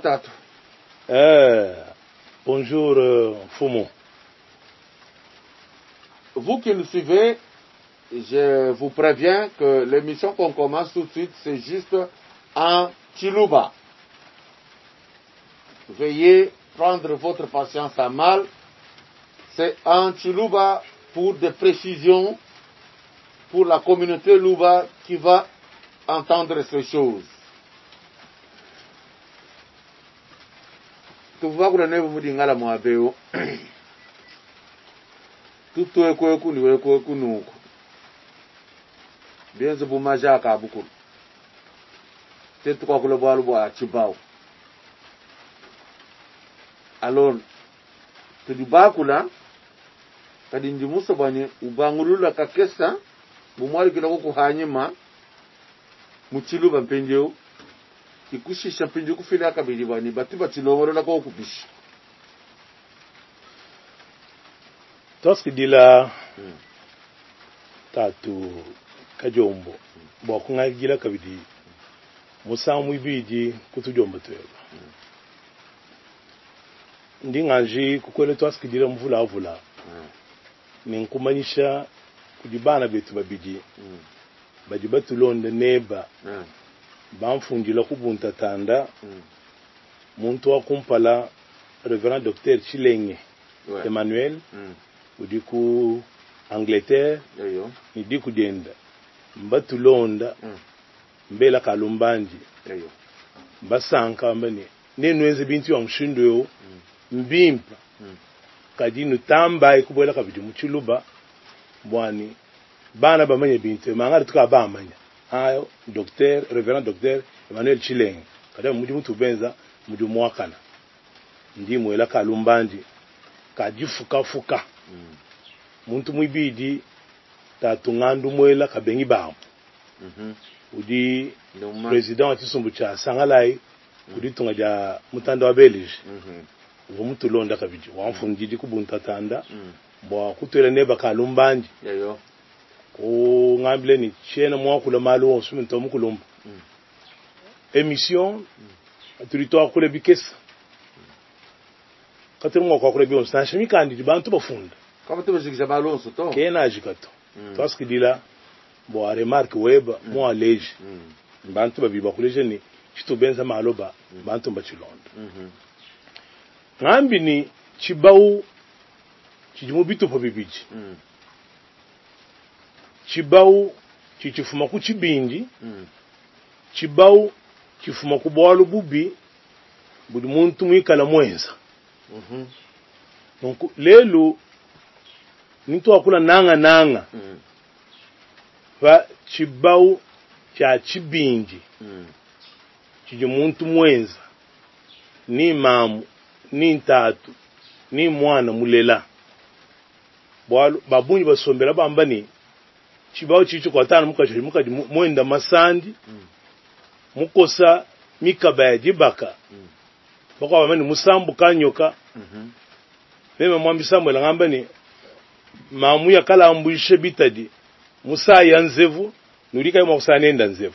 Tatu. Bonjour, Fumo. Vous qui nous suivez, je vous préviens que l'émission qu'on commence tout de suite, c'est juste en Chiluba. Veuillez prendre votre patience à mal. C'est en Chiluba pour des précisions pour la communauté Luba qui va entendre ces choses. Tuvakula mudingala mwabeo. Tutu ekweku ni ekweku nuko. Bienze bumaja ka bukuru. Tetu kwa kule bwalu bwa chibao. Alors, tudibakula kadi ndimuso banye ubangulula kakesa bumwali kilako kuhanyima muchiluba mpenjeo ikushisha mpenjeo kufila kabili bani batiba chilongoro lako kubishi. Toski dila Tatu kajombo bokunga gila kabidi musamu ibiji kutujombo tweba ndingaji kukwele toski dila mvula ninkumanyisha kujibana betu babiji bajibatu londe neba bamfungila kubunta tanda muntu wa kumpala Reverend Dr. Chilenge Emmanuel udiku Angleterre nidiku denda mbatu londa mbela kalumbanji basanka mbani nenweze bintu ya mshindo yo mbimpa kadinu tamba ikubwela kabidi muchiluba bwani bana bamanye bintu mangari tukabamanya ayo Reverend Dr. Emmanuel Chilenge kada mudi mutu benza mudi mwakana ndi mwela kalumbanji kajifuka muntu mwibidi Tatu ngandu mwela kabengi bambu udi president atisumbu cha sangalai udi tungaja mutanda wa Belge uwo mutu londa kabidi wamfundidi kubunta tanda bwa kutwela neba kalumbanji ko ngambile ni chena mwakula malu osumi ntomu kulumba émission turitoa kule bikesa katirumwa kwa kule bionsa nashimi kandi bantu bafunda kama tubashikisha balonso to kena ajikato toski dila bo remarque web mo aleje bantu babiba kuleje ni chitubenza maloba bantu mbachilonda ngambi ni chibau chijimu bitu po bibiji chibau chichifuma ku chibindi chibau chifuma ku bwalu bubi budi muntu mwikala mwenza donc lelo nitu akula nanga va chibau cha chibindi chiji muntu mwenza ni mamu ni ntatu ni mwana mulela bwalu babunyi basombera bambani chibao chicho kwa tano mukaji mwenda masandi mukosa mikaba ya jibaka bako bamani musambu kanyoka meme mwambi Samuel ngambani mamu ya kala ambushe bitadi musa ya nzevu nurika yoma kusanenda nzevu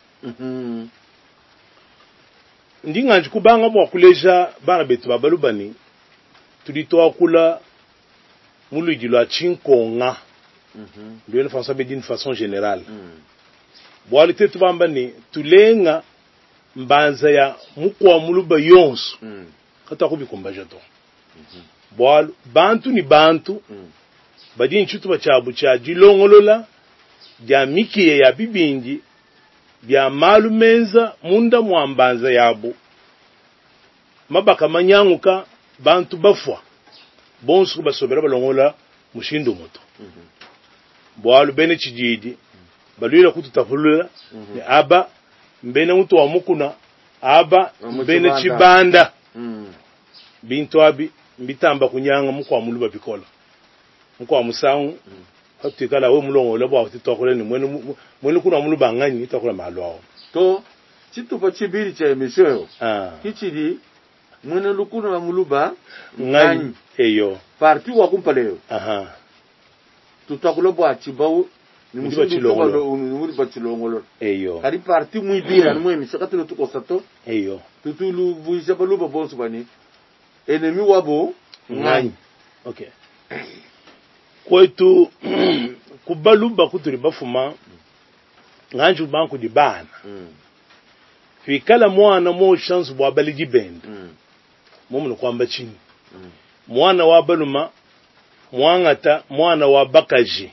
ndinganji kubanga mwa kuleja bana betu babalubani tuditoa kula muluji lwa chinkonga de une façon générale bwali tetu bambani tulenga mbanza ya mukwa muluba yonso kata kubikombaja to bwali bantu ni bantu badi nchutu bachabu cha jilongolola ya mikiye ya bibingi bya malumenza munda mwambanza yabo mabaka manyanguka bantu bafwa bonsu basobera balongola mushindo moto bwalu bene chijidi balwira kututafulula aba mbene mutu wa mukuna aba mbene chibanda bintu abi mbitamba kunyanga mukwa muluba bikola mukwa musangu hatikala we mulongola bwa tutokole ni mwene kuna muluba ngani itakola malwao to chitupa chibiri cha emisho kichidi mwene lukuna wa muluba ngani eyo parti wa kumpaleo tutakula bwa chibau Muri bachilongolo. Eyo. Kari parti muy bira no mi sakati to kosato. Eyo. Tutulu vuja baluba bonso bani. Enemi wabo ngani. Okay. Kwetu kubaluba kuturi bafuma nganju banku di bana. Fikala mwana mo chance bwa baliji bend. Mumu kwamba chini. Mwana wa baluma mwangata mwana wa bakaji.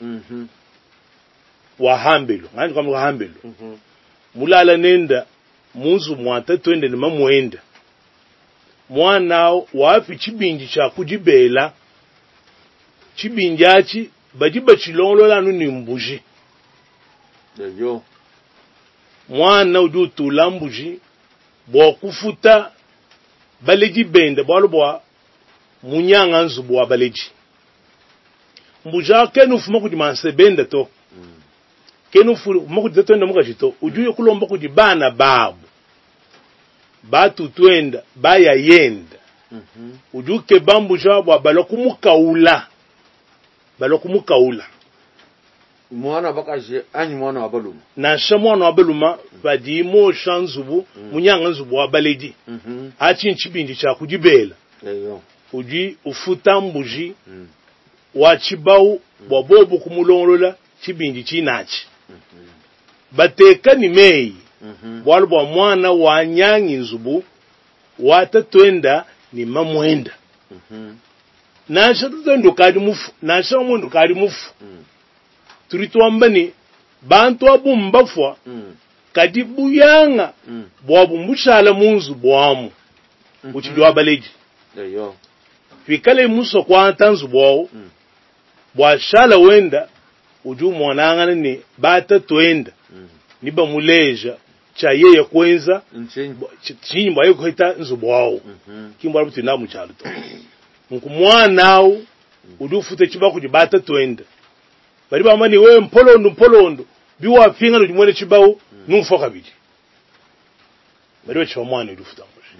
Wa hambelo ngani kwamba hambelo. Mulala nenda munzu mwata twende ni mamwenda. Mwana wafi chibinji cha kujibela chibinjachi bajiba chilongolo lanu ni mbuji. Yo. Mwana udu tulambuji bwa kufuta baleji bende bwa lubwa munyanga nzu bwa baleji. Mbuja kenu fuma kujimanse bende to. Kenu fuma kujitenda muka jito ujuye kulomba kujibana babu. Batu twenda baya yenda. Ujuke bambuja bwa balokumukaula. Balokumukaula. Mwana bakaje anyi mwana wa baluma. Na shamwana wa baluma badi mo shanzubu munyanga nzubu wa baleji. Achi nchibindi cha kujibela. Eyo. Uji ufuta mbuji wa chibau wa bobo kumulongolola chibindi chinachi. Bateka ni mei. Walubwa mwana wa nyangi nzubu watatwenda ni mamwenda. Nasha tutendo kadi mufu. Nasha mundu kadi mufu. Turituambani bantu abumbafwa kadi buyanga bwabu mbushala munzu bwamu uchidwa baleji. Eyo. Fikale muso kwa tanzu bwao bwashala wenda uju mwanangana ni bata twenda niba muleja cha yeye kwenza chinyi mbaye kuhita nzu bwao kimbwa buti na muchalo to nkumwanao uju fute chibaku jibata twenda bari bamani we mpolondo biwa finga no jumwene chibawo numfoka biji bari we chomwana udufuta mbushi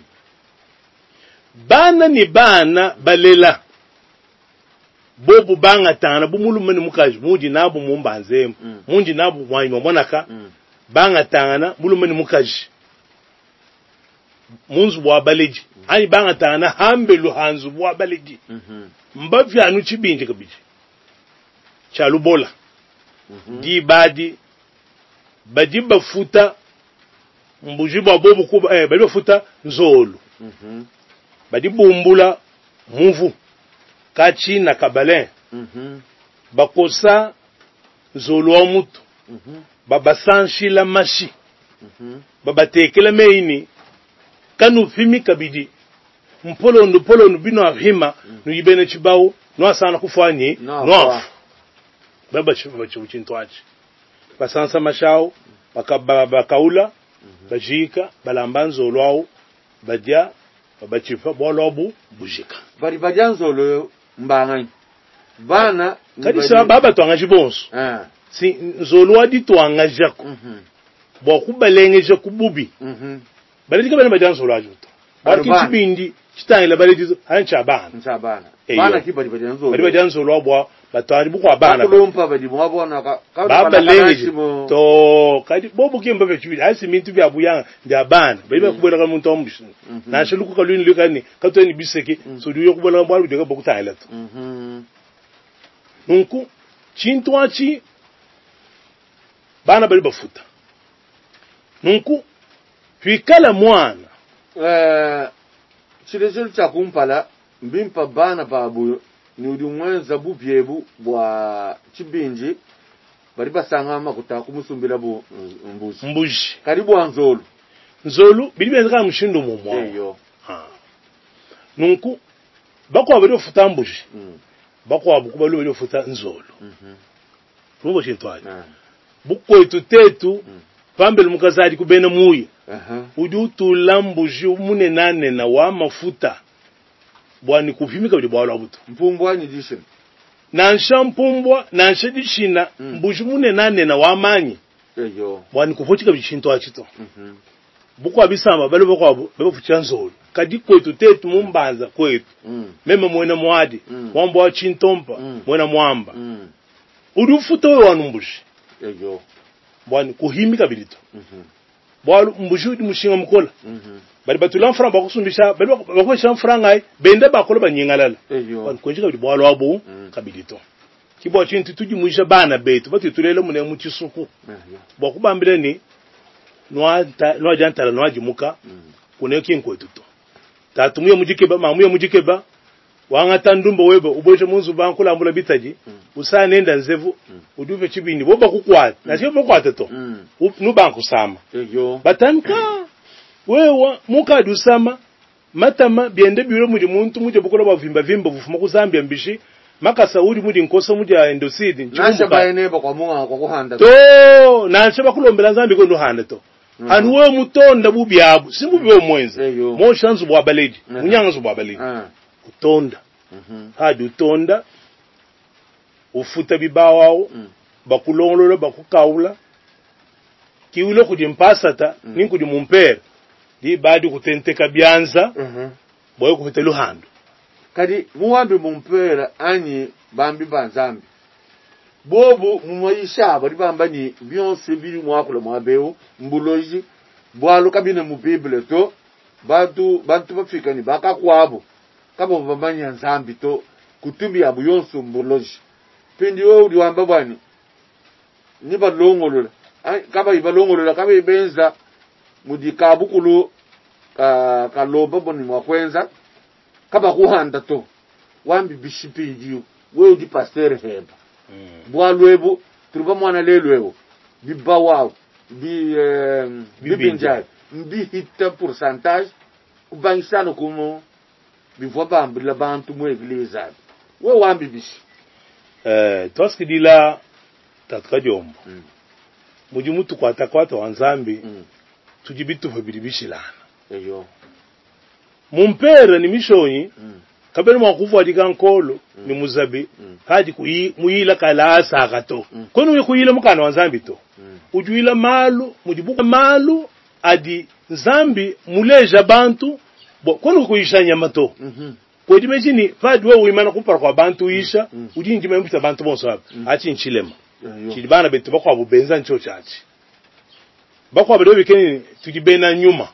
bana ni bana balela bobu banga tana bumulumene mukaji muji nabu mumbanze munji nabu mwanyi mwanaka banga tana bulumene mukaji munzu bwa baleji ani banga tana hambelu hanzu bwa baleji mbavya anu chibinje kabiji chalubola di badi badi bafuta mbujiba bobu kuba badi bafuta nzolu badi bumbula muvu kachi na kabalen bakosa nzolu wa mutu babasanshila mashi babatekela meini kanu fimi kabidi mpolondo bino ahima nuyibene chibao no asana kufanye no baba chintwachi basansa mashao bakaula bajika balambanzo lwao badia babachifa bolobu bujika bari bajanzo lo mbangani bana kadisa baba twangaji bonso si nzolo adi twangajako bo kubalengeje kububi bali dikabana bajanzo lwajo to bari kibindi chitangela bali dizo hancha bana bana kibali bajanzo bali bajanzo lwabo batwari bukwa bana kulumpa badi mwabona ka baba lengeje to kadi bobu kimba bechibi asi mintu bya buyanga bya bana bali bakubona ka muntu ombishi na sheluku kalwini lukani katweni biseke so duyo kubona mbwalu deka bokutangela to nunku chintwachi bana bali bafuta nunku fikala mwana chilezelo cha kumpala mbimpa bana babu ni udumwenza bubyebu bwa chibinji bari basangama kutakumusumbira bu mbuji karibu nzolu bilibenza kama mushindo mumwa eyo nunku bakwa bari bafuta mbuji bakwa bukuba lo bari bafuta nzolu rubo chintwaje bukwetu tetu pambele mukazadi kubena muye udu tulambuji munenane na wa mafuta bwani kufimika bidi bwala buto mpumbwa ni dishin nansha mpumbwa nansha dishina mbuji munenane na wa manyi eyo bwani kufochika bishinto achito bukwa bisamba bale bako bafucha nzolo kadi kwetu tetu mumbanza kwetu mema mwena mwadi wambo wa chintompa mwena mwamba udu futo we wanumbuji eyo bwani kuhimika bilito bwalu mbujudi mushinga mukola bali batula franga bakusumbisha bali bakwesha franga ai bende bakola banyengalala bwani konjika bili bwalu abo kabilito kibwa chintu tujimuisha bana betu batitulele mune muchisuku bwakubambile ni noa jantala noa jimuka kuneki nkwetuto tatumuye mujikeba mamuye mujikeba wangata ndumba webe uboje munzu bankula ambula bitaji usanenda nzevu uduve chibini boba kukwata na sio bokwata to nubanku sama batanka wewa muka dusama matama biende biro muri muntu muje bukola bavimba vimba bufuma kuzambia mbishi maka saudi muri nkoso muje endosidi nasha bayene bakwa munga kwa kuhanda to nasha bakulombela zambi ko nduhanda to anwe mutonda bubyabu simubiwe mwenze mo shanzu bwa baleji munyanzo bwa baleji kutonda hadi utonda ufuta bibawawo bakulongolola bakukawula kiulo kudi mpasata ninkudi mumpera di badi kutenteka byanza boyo kuhita luhando kadi muwambi mumpera anyi bambi banzambi bobu mumayisha bari bamba ni byonse biri mwakula mwabeo mbuloji bwalo kabina mu bible to bantu bafika ni bakakwabo kabo bamanya nzambi to kutumbi ya buyonso mbuloji pindi wo udiwamba bwani ni balongolola kaba ibalongolola kaba ibenza mudikabukulu kaloba boni mwakwenza kaba kuhanda to wambi bishipiji we udi pasteur heba bwalwebu turuba mwana lelwewo bibawawo bibinjai mbi hita pourcentage kubanisano kumo bivwa bambila bantu mu eglise we wambi bishi toski dila tatka jombo mujimutu kwata wanzambi tujibitu fabiribishilana eyo mumpera ni mishonyi kabere mwakuvu adika nkolo ni muzabi haji muyila kala sagato kono we kuyila mukana wanzambi to ujuila malu mujibuka malu adi nzambi muleja bantu kono kuyisha nyamato ko dimejini fadi we uimana kupara kwa bantu isha ujinji membuta bantu bonso hapa achi nchilema chilibana betu bakwa bubenza ncho chachi bakwa bado bikeni tujibena nyuma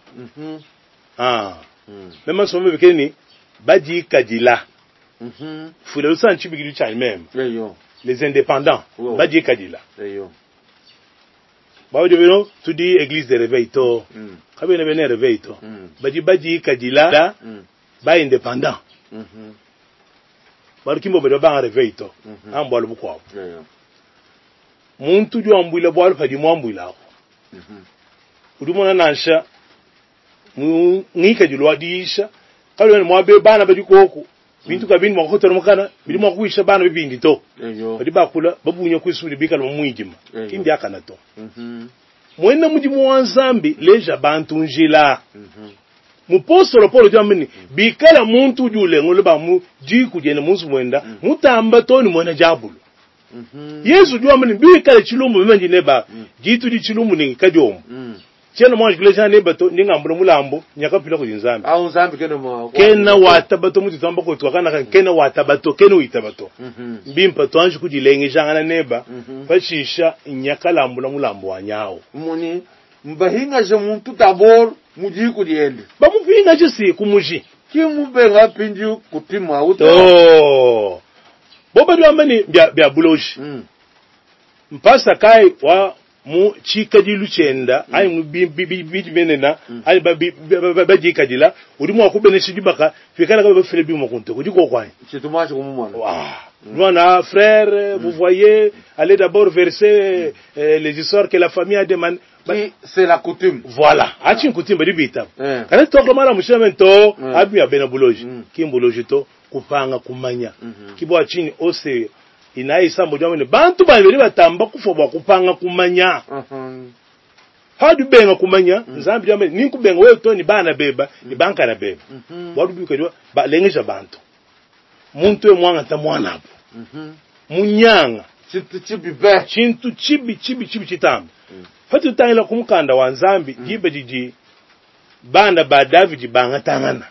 mema somo bikeni baji kadila fule usa nchibigiru cha même les indépendants baji kadila bawo de beno tudi église de réveil to kabene bene réveil to baji kadila ba indépendant barikimbo bedo ba réveil to ambalo bukwa muntu jo ambula bwalo fadi mwambula udumona nansha ngika jilwa diisha kalwe mwabe bana badi koko bintu kabini mwakotero mukana bili mwakwisha bana bibindi to badi bakula babunye kwisuri bikala mumwijima kindi akana to mwena muji mwanzambi leja bantu njila mupostolo Paulo jamini bikala muntu jule ngoleba mu jiku jene munsu mwenda mutamba toni mwena jabulu Yesu jua mani bikala chilumbu bimenji neba jitu di chilumbu ni kajomu chena mwanji kuleja neba to ningambula mulambo nyakapila kujinzambi au nzambi kena watabato muti tamba ko twakana kena watabato kena witabato mbimpa to anji kujilenge jangana neba fashisha nyakalambula mulambo wanyawo muni mbahinga je muntu tabor mujiku diende bamuvinga je si kumuji kimubenga pindi kutima uto boba duamani bya buloji mpasa kai wa mu chika di luchenda ai mu bi benena ai ba jika dila urimu akubene shidibaka fikana ka ba fele bi mo konte ko diko kwai chitumache ko mumwana voilà frère vous voyez allez d'abord verser les histoires que la famille a demandé c'est la coutume voilà achi coutume bari bita kana to ko mara mushemento abi abena buloji kimbuloji to kupanga kumanya kibwa chini ose inaisa mojamene bantu babiri batamba kufobwa kupanga kumanya hadu benga kumanya nzambi jamene ninkubenga wewe to ni bana beba ni banka na beba wadu bikajwa ba lengesha bantu muntu we mwanga ta mwana hapo munyanga chintu chibi chitambe fatu tangela kumkanda wa nzambi jibe jiji banda ba David banga tangana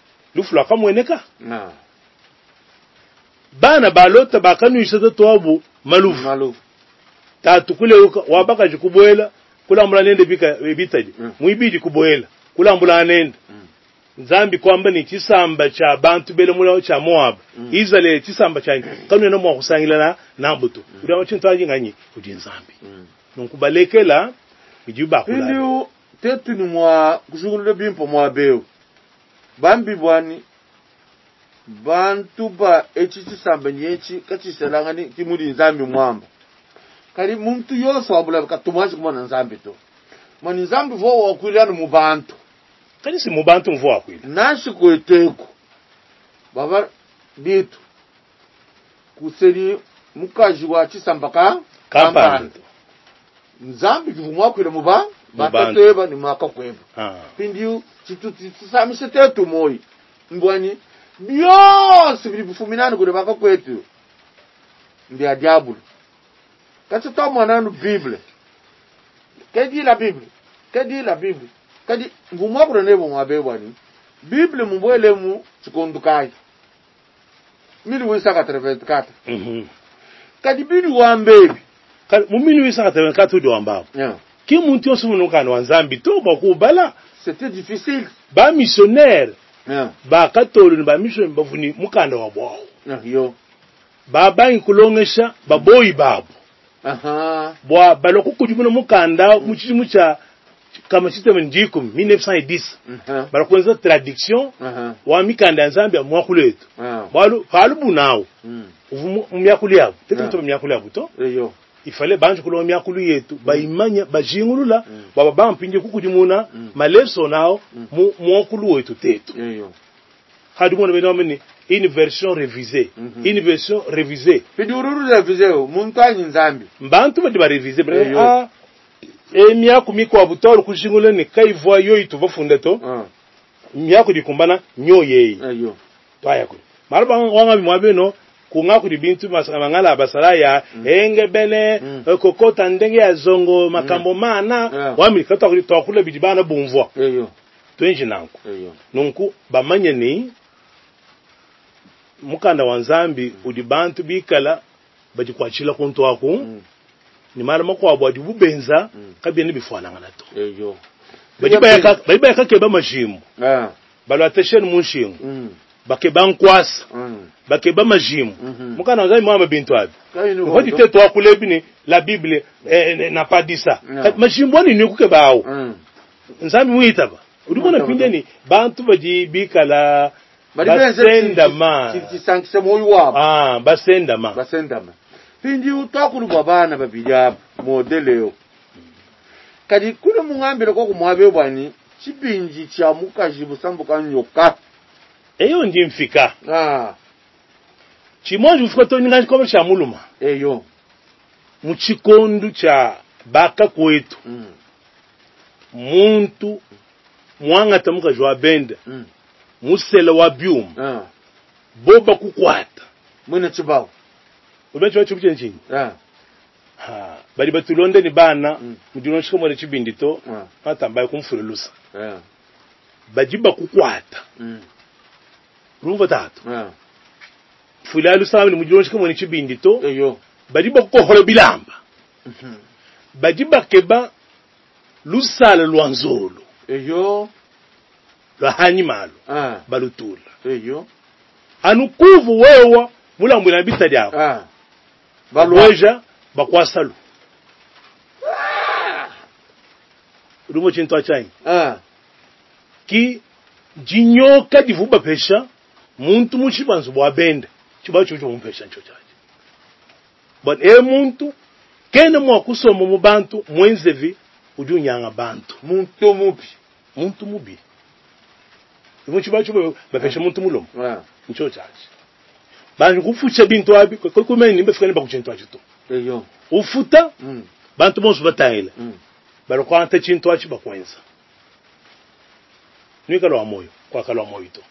lufula kamweneka bana balota bakanu isata toabu malufu tatu kule wabaka jikuboela kula mbula nende bitaji muibiji kuboela kula mbula nende Nzambi kwamba ni chisamba cha bantu bele mula cha Moab izale chisamba cha kanu no mwa kusangila na mbuto urawa chintaji nganyi kudi Nzambi nkubalekela bijuba kula ndio tetu ni mwa kushugulule bimpo mwa beo bambi bwani bantu ba chisamba nyechi kachiselangani kimudi Nzambi mwamba kali muntu yose wabula katumaji kumana Nzambi to mani Nzambi vo wakwilana mu bantu kani si mu bantu mvo wakwila nashi kweteko baba bitu kuseli mukaji wa chisamba kampanto Nzambi kivumwa kwile mu ba batateba ni makakweba pindiu chitu tisamishe tetu moyi mbwani byose bilibufuminani kule bakakwetu mbya diablo kati to mwananu Bible kedi la Bible kadi ngumwa kule nebo mwabebwani Bible mbwele mu chikondukai 1884 kadi bili wambebi kadi mu 1884 udi wambabo ki muntu yose munukana wa Nzambi to bakubala c'était difficile ba missionnaire ba katolo ba mission bavuni mukanda wa bwao yo baba inkulongesha baboyi babo bwa baloko kujumuna mukanda muchimu cha kama system njiko 1910 balokwenza traduction wa mikanda Nzambi ya mwakuletu balu halubu nawo uvumu myakuli yabo tetu myakuli yabo to yo ifale banje kulo myakulu yetu bayimanya bajingulula baba bampinje kukujumuna maleso nao mwakulu wetu tetu hadi mwana benomeni une version révisée pidururu révisée muntu anyi Nzambi mbantu badi ba réviser myako miko abutolo kushingule ni kaivwa yo itu bafunda to myako dikumbana nyoye to ayako maraba wanga bimwabeno kunga kuri bintu masangala basara ya enge bene kokota ndenge ya zongo makambo mana wami kata kuri tokule bidibana bumvwa twenje nanko nunku bamanye ni mukanda wa Nzambi udibantu bikala bajikwachila konto wako ni mara mako abwadi bubenza kabye ni bifwana nganato bajiba yakake majimu balo atesheni munshimu bakeba nkwasa bakeba majimu mukana Nzambi mwamba bintu abi ngoti teto akulebi ni la Bible n'a pas dit ça majimu wani ni kukebao Nzambi muitaba udibona pindeni bantu bajibikala basendama kisankise moyo wabo basendama pindi utakulu babana babiri abo modeleo kadi kule mungambira ko kumwabe bwani chipinji cha mukaji busambuka nyoka eyo ndi mfika chimoje ufika to ninga ko cha muluma eyo muchikondu cha baka kwetu muntu mwanga tamuka jwa benda musela wa byuma boba kukwata mwene chibao ubecho chibuche nchini bali batulonde ni bana mudinoshika mwene chibindito atambaye kumfurulusa bajiba kukwata rumva tatu fulalu sawa ni mudinoshika mwene chibindito eyo bajiba kukohora bilamba bajiba keba lusala lwanzolo eyo la hanyimalo balutula eyo anukuvu wewa mulambu na bita dyao balweja bakwasalu rumo chinto achai ki jinyoka divuba pesha muntu muchibanzo bwa bende chibacho cyo mumpesha ncho chaje but muntu kene mwa kusoma mu bantu mwenzevi ujunyanga bantu muntu mubi chibacho bapesha muntu mulomo ncho chaje bantu kufucha bintu abi ko kumeni nimbe fikani bakuchinto achito eyo ufuta bantu bonso bataila balo kwanta chinto achi bakwenza nikalo amoyo kwa kalo amoyo to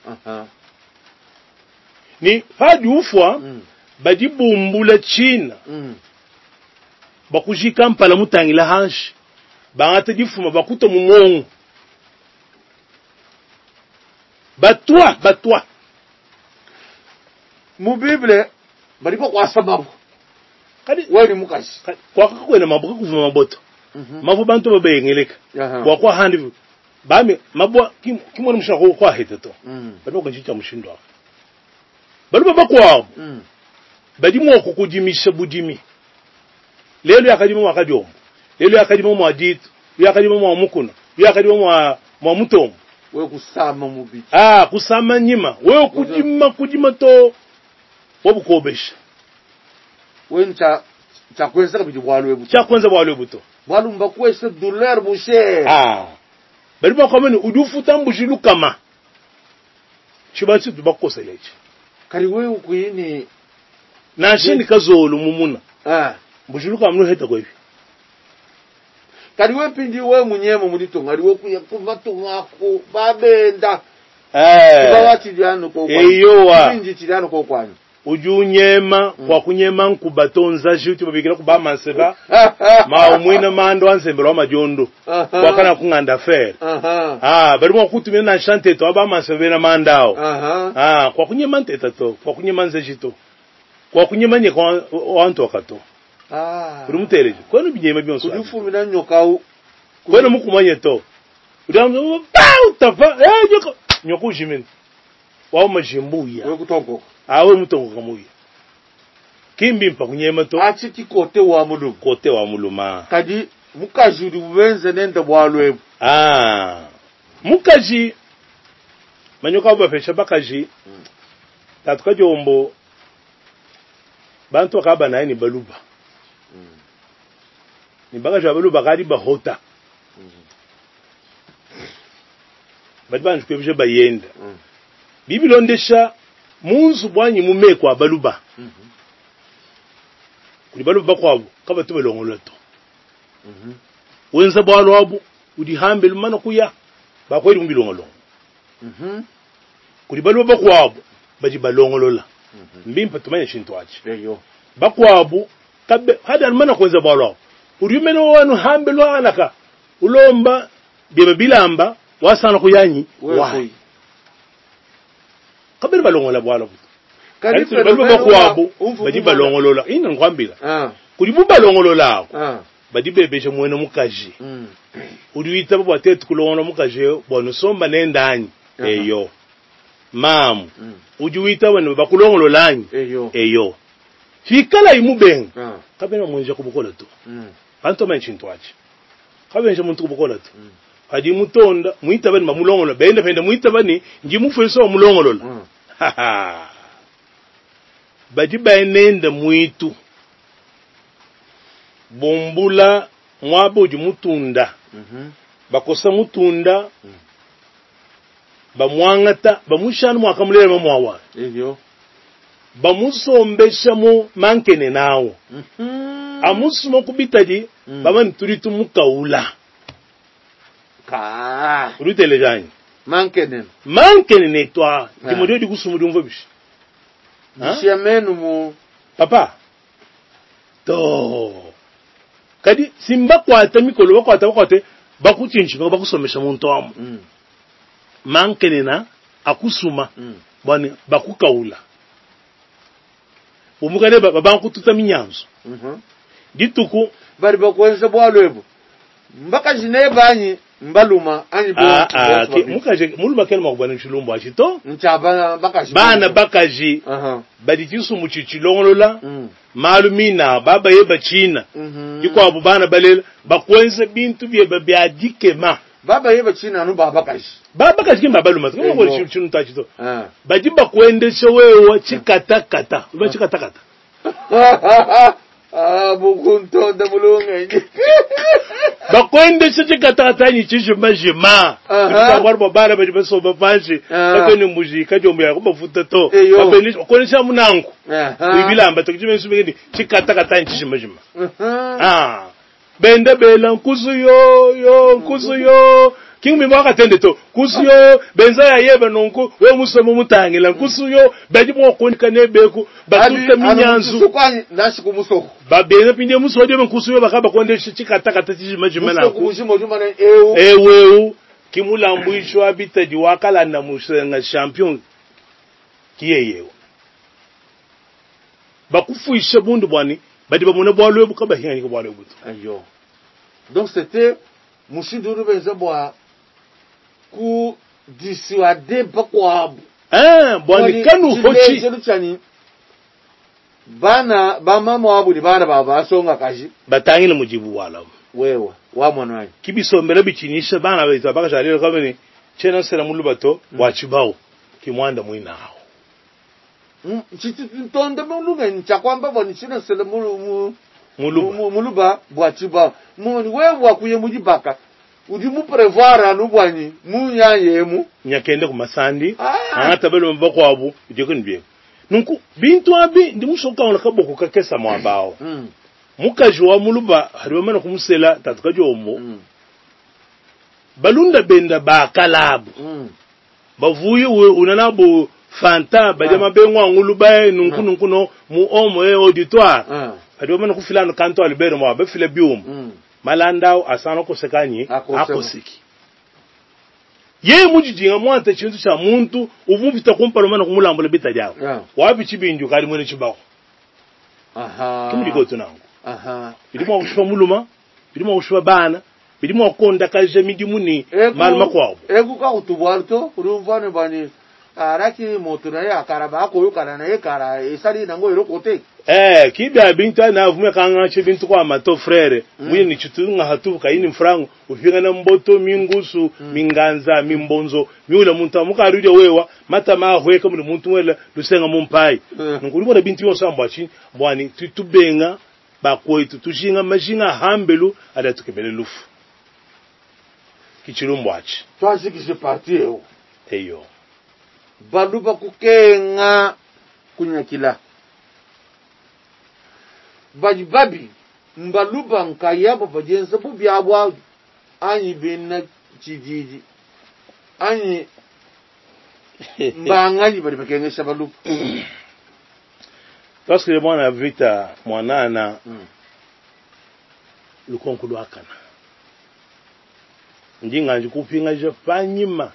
ni hadi ufwa bajibumbula china bakujika mpala mutangila hanshi bangata difuma bakuto mumongo batwa mu Bible balipo kwa sababu kadi wani mukashi kwa kwena mabuka kuvuma maboto mavu bantu babengeleka kwa handi bami mabwa kimona mushako kwa heteto bado kanchicha mushindo bado bakwa badi mo kukujimisha budimi lelo yakadimo wakadyo lelo yakadimo mwadito yakadimo mwa mukuno yakadimo mwa mutomo we kusama mubiti kusama nyima we kujima to wabukobesha wencha chakwenza kabiti bwalwe buto chakwenza bwalwe buto bwalu mbakwese douleur boucher bari bakomene udufu tambujilu kama chibatsi tubakoseleje kali we ukuyini na shini kazolo mumuna mbujilu kama no heta kwebi kali we pindi we munyemo mulitonga ali we kuya kuvatonga ko babenda bawati dyano ko eyowa pindi tyano ko kwani ujunyema kwa kunyema nkubatonza juti babikira kubama nseba maumwina mando ansembelwa majondo wakana kunganda fer bari mo kutumira na chante to abama nsebe na mandao kwa kunyema nteta to kwa kunyema nzejito kwa kunyema nye kwa wantu wakato urumuteleje kwano binyema byonso udufumira nyokau kwano mukumanye to udamu utafa nyoko jimene wao majimbuya we kutongo awe mutongo kamuya kimbi mpa kunyema to achiti kote wa muluma kadi mukaji ubenze nende bwalwe mukaji manyoka bafesha bakaji tatuka jombo bantu akaba naye ni baluba ni bakaji baluba kadi bahota badbanju kwebje bayenda bibilondesha munzu bwanyi mumekwa baluba kuli baluba kwabo kaba tubelongoloto wenza bwalo abo udihambe lumana kuya bakweli mbilongolo kuli baluba kwabo baji balongolola mbimpa tumanye shinto achi eyo bakwabo kabe hada lumana kwenza bwalo uriyumeno wanu hambe lwanaka ulomba bebe bilamba wasana kuyanyi wayi kabiri balongola bwala buto kali balongola kwabo badi balongolola ina ngwambila kuli bubalongolola badi bebeje mwene mukaji udiwita bwatete kulongola mukaji bono somba nendanyi eyo mamu udiwita bano bakulongololanyi eyo fikala imubenga kabena mwenje kubukola to bantu manchinto achi kabenje muntu kubukola to hadi mutonda muita bani mamulongolo benda muita bani njimufeso mulongolola badi baenenda muitu bombula mwabo mutunda bakosa mutunda bamwangata bamushana mwakamulera mamwawa eyo bamusombesha mu mankene nawo amusuma kubitaji bamani turitu mukaula urutele jani mankene netwa timodyo dikusumudu mvobishi bishamenu mu papa to kadi simba kwata mikolo bakwata bakuchinchika bakusomesha muntu amu mankene na akusuma bwana bakukaula umugane babankututa minyanzo dituko bari bakwenza bwalwebo mbaka jine banyi mbaluma ani bo mukaje muluma kelma kubana nchilumba achito nchaba bakaji bana bakaji badi jisu muchichilongolola malumina baba yeba china yiko abo bana balela bakwenza bintu byadikema baba yeba china no baba kaji kimba baluma kama ngoli chinu tachito badi bakwendesha wewe chikatakata uba chikatakata bukunto da mulunga bakwende chikatakata ni chijima kwa babara baje basoba panji bakene mbuji kajombo ya kubafuta to babeni konesha munangu bibilamba tukijime subeni chikatakata ni chijima benda bela nkuzu yo kingi mbaka tende to kusuyo benza ya yeba nonko we musomo mutangela kusuyo baji mo konika nebeku batuta minyanzu kwani nashi kumusoko babena pinde musode kusuyo bakaba konde chikatakata chijima na ku ewe kimulambu isho abita diwakala na musenga champion kiyeyewo bakufuisha bundu bwani badi ba mona boalo buka ba hinga ni ko boalo butu ayo. Donc c'était Mushiduru Benzaboa ku dissuader bakwa bwani kanu hochi bana ba mama wabu ni bana baba songa kaji batangile mujibu wala wewe wa mwananyi kibisombera bikinisha bana baita baka jalero kabene chena sera mulubato wachibao kimwanda mwinao chiti ntonde mulunga nchakwamba boni chena sera muluba bwachibao muni wewe wakuye mujibaka udi mu prevoir anu bwanyi munyayemu nyakende ku masandi hata belo mbako abu ujeko nbiye nunku bintu abi ndi musoka ona kaboko kakesa mwabao mukajwa muluba hariwe mana kumusela tatukajo omo balunda benda ba kalabu bavuye unanabo fanta bajama bengwa nguluba nunku no mu omo auditoire hariwe mana kufilana kanto albero mwa bafile bium malandao asana ko sekanyi akosiki ye mujijinga mwante chintu cha muntu uvumvita kumpalomana kumulambula bitajao wapi chibinju kali mwene chibaho kimudiko tunangu bidimo kushuba muluma bidimo kushuba bana bidimo konda kaje midimuni malma kwabo ka utubwarto urumvane bani araki motura ya karaba ko yukana na ekara isari nango irokote kibya bintu na avume kanga chibintu kwa mato frere mwe ni chitunga hatu kaini mfrango ufinga na mboto mingusu minganza mimbonzo miula muntu amukarudi wewa mata mahweka mu muntu wela lusenga mumpai ngulimo na bintu yosamba chi bwani tutubenga bakwetu tushinga majinga hambelu ada tukebele lufu kichilumbwachi twasi kise partie eyo baluba kukenga kunyakila babi mbaluba nkayabo bajenza bubyabwa anyi binna chijiji anyi mbangaji bali bakengesha baluba parce que mwana vita mwanana lukonkulu akana njinga njikupinga je panyima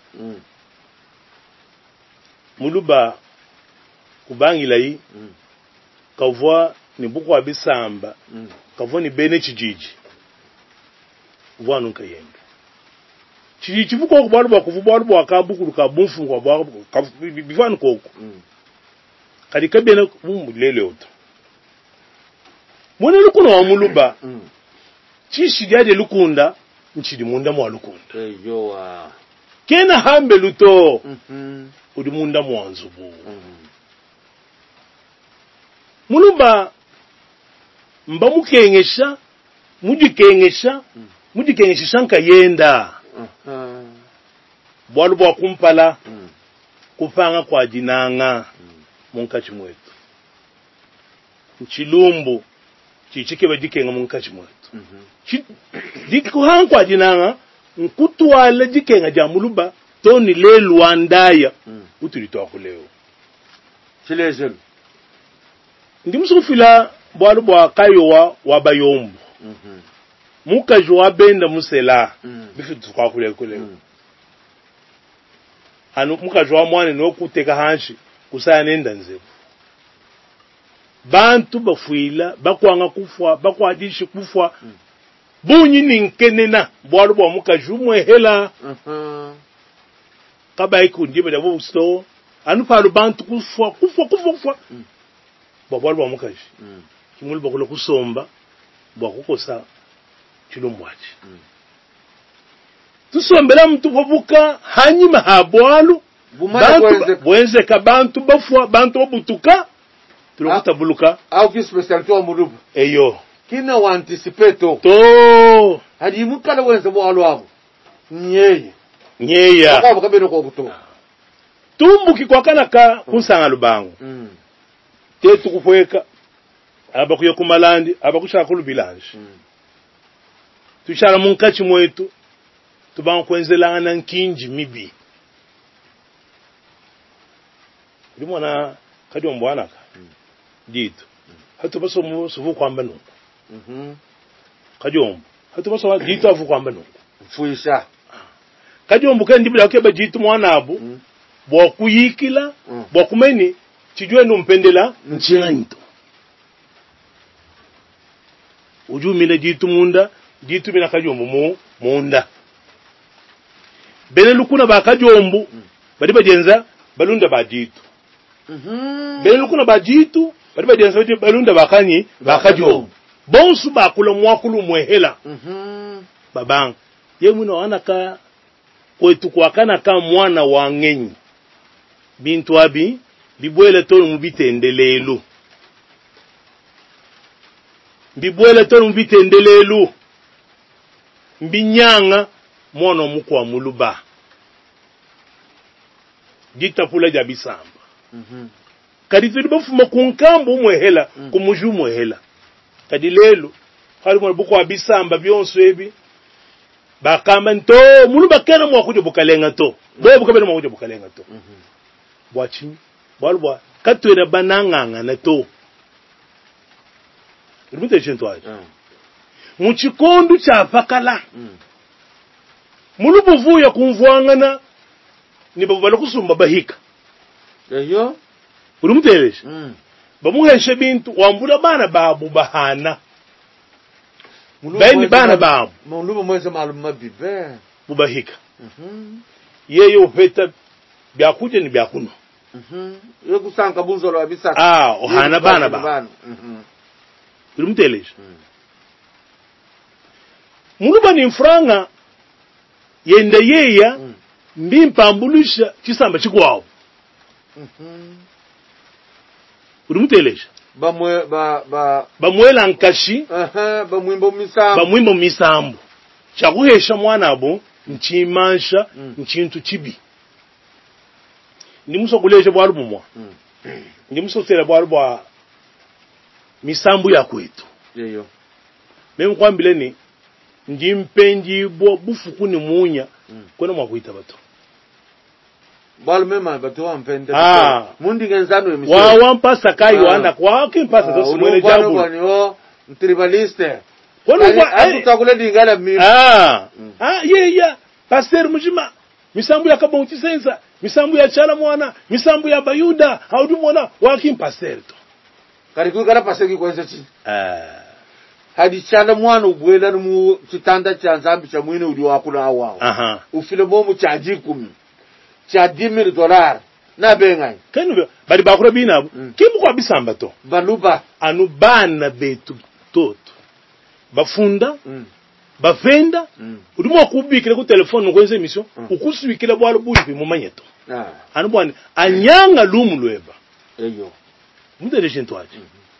muluba kubangila yi kavwa ni buku wa bisamba kavwa ni bene chijiji vwanu nkayenda chijiji chivuko kubaluba kuvubaluba wakabuku lukabumfu kwa bivanu koko kadi kabena lele oto mwene lukuno wa muluba chishi jade lukunda nchidi munda mwa lukunda eyoa kena hambe luto udi munda mwanzubu muluba mba mukengesha mujikengesha shanka yenda bwalu bwa kumpala kupanga kwa jinanga munkachi mwetu nchilumbu chichike bajikenga munkachi mwetu dikuhanga kwa jinanga nkutwala jikenga ja muluba toni le luandaya utulitoa kuleo chilezelu ndi musufila bwalu bwa kayowa wabayombu mukajwa benda musela bifitu kwa kuleo anu mukajwa mwane no kuteka hanshi kusaya nenda nzebu bantu bafuila bakwanga kufwa bakwadishi kufwa bunyi ninkenena bwalu bwa mukajwa mwehela kaba iku ndibe dabo sto anu palu bantu kufwa bwalu bwa mukaji kimulu bakulo kusomba bwa kukosa chilumbwachi tusombera mtu kuvuka hanyima habwalu bantu bwenze ka bantu bafwa bantu babutuka tulokutabuluka au ki speciality wa mulubu eyo kina wa anticipato to hadi mukala wenze bwalu wabo nyeya akaba kabeno ko kuto tumbuki kwa kanaka kusanga lubango tetu kufweka abakuye kumalandi abakushaka kulubilanje tushara munkachi mwetu tubankwenzela na nkinji mibi limona kadi ombwanaka dito hatu baso mu suvu kwamba nuko kadi ombo hatu baso dito avu kwamba nuko fuisha kadi ombo kandi bila keba dito mwana abu bwa kuyikila bwa kumeni chijwe ndo mpendela nchinto uju mina jitu munda jitu mina kajombu munda bene lukuna ba kajombu badi bajenza balunda ba jitu bene lukuna ba jitu badi bajenza balunda bakanyi ba kajombu bonsu ba kula mwakulu mwehela babang ye muno anaka kwetu kwa kana ka mwana wa ngenyi bintu abi bibwele tonu mubitendelelo bibwele tonu mubitendelelo mbinyanga mwana mukwa muluba gitapula ja bisamba kadi tudu bafuma kunkambo mwehela kumuju mwehela kadi lelo hari mwana bukwa bisamba byonso ebi bakamba nto muluba kena mwa kuje bukalenga to boye bukabena mwa kuje bukalenga to bwachi balwa katwera bananganga na to rubute chinto aje muchikondu cha fakala mulubuvu ya kumvwangana ni babu balokusumba bahika eyo urumuteleje bamuheshe bintu wambula bana babu bahana bani bana babu mulubu mweze maluma bibe bubahika yeyo heta byakuje ni byakuno yo kusanga bunzolo abisa ohana bana babu urumuteleje muluba ni mfranga yenda yeya mbimpambulisha kisamba chikwawo urumuteleje bamwela nkashi bamwimbo misambu chakuhesha mwana abo nchimansha nchintu chibi ndimuso kuleje bwa albumwa ndimuso tera bwa albwa misambu ya kwetu yeyo meme kwambileni ndimpenji bo bufukuni munya kona mwakuita bato bal mema bato ampende mundi ngenzano emission wa mpasa kai wana kwa kimpasa to simwele jabu wano tribaliste kono kwa atakule dingala mimi ye pastor mujima misambu ya kabonti sensa misambu ya chala mwana misambu ya bayuda haudu mwana wa kimpastor to kariku kala paseki kwenza chi hadi chala mwana ubwela mu kitanda cha nzambi cha mwine uli wakula awawo ufile bomu cha 10 cha $10 na bengai kenu bali bakura binabo kimu kwa bisamba to baluba anu bana betu toto bafunda bafenda udimo kubikira ku telefone kwenze emission ukusubikira bwalo buyibi mu manyeto anu bwana anyanga lumu lweba eyo mudere jinto aje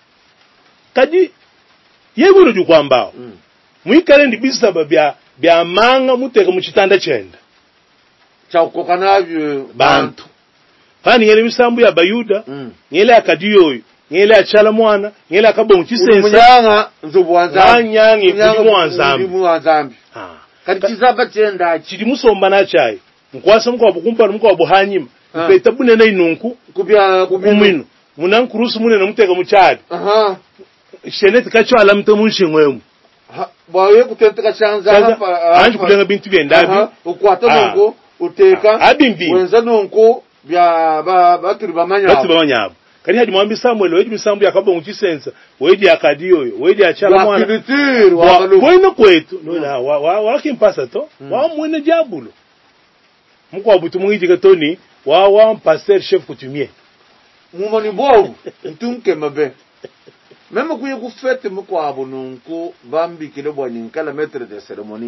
kadi yeguro jukwambao mwikale ndi bisaba bya manga muteka mu kitanda chenda cha ukokanavyo bantu pani yele misambu ya bayuda ngele akadiyo ngele achala mwana ngele akabongo chisensa munyanga nzobwanza nyangi mwanzambi kati kizaba chenda chiri musomba na chai mkwasa mko abukumpa mko abuhanyima mpeta bunene inunku kubya kumino munankurusu munene muteka mu chadi sheneti kacho alamto munshimwemu bawe kutenteka chanza hapa anje kulenga bintu byendabi ukwata nungu uteka abimbi wenza nungu bya baturi bamanyabo kani hadi mwambi Samuel weji misambu yakabongo chisensa weji akadiyo weji achala mwana wena kwetu nola wakimpasa to wa mwene jabulo mko abutu mwiji katoni wa pasteur chef coutumier mumoni bovu ntunke mabe même kuye ku fete mko abununku bambi kile bwani kala maître de cérémonie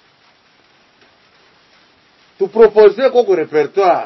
tu proposer ko répertoire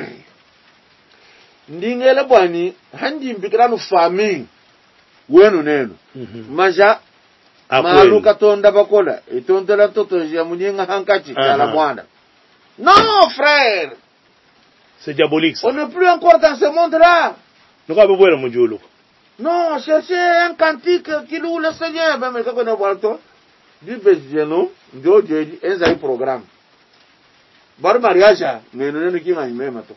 ndingela bwani handi mbikiranu famille wenu neno maja malu katonda bakola itondela toto ya munyenga hankachi kala mwana non frère c'est diabolique ça. On n'est plus encore dans ce monde là. Nous avons besoin de Dieu. Non, cherchez un cantique qui loue le Seigneur. Mais quand on a parlé toi, du bézeno, Dieu dit un programme. Bar mariage, mais nous ne qui m'a même toi.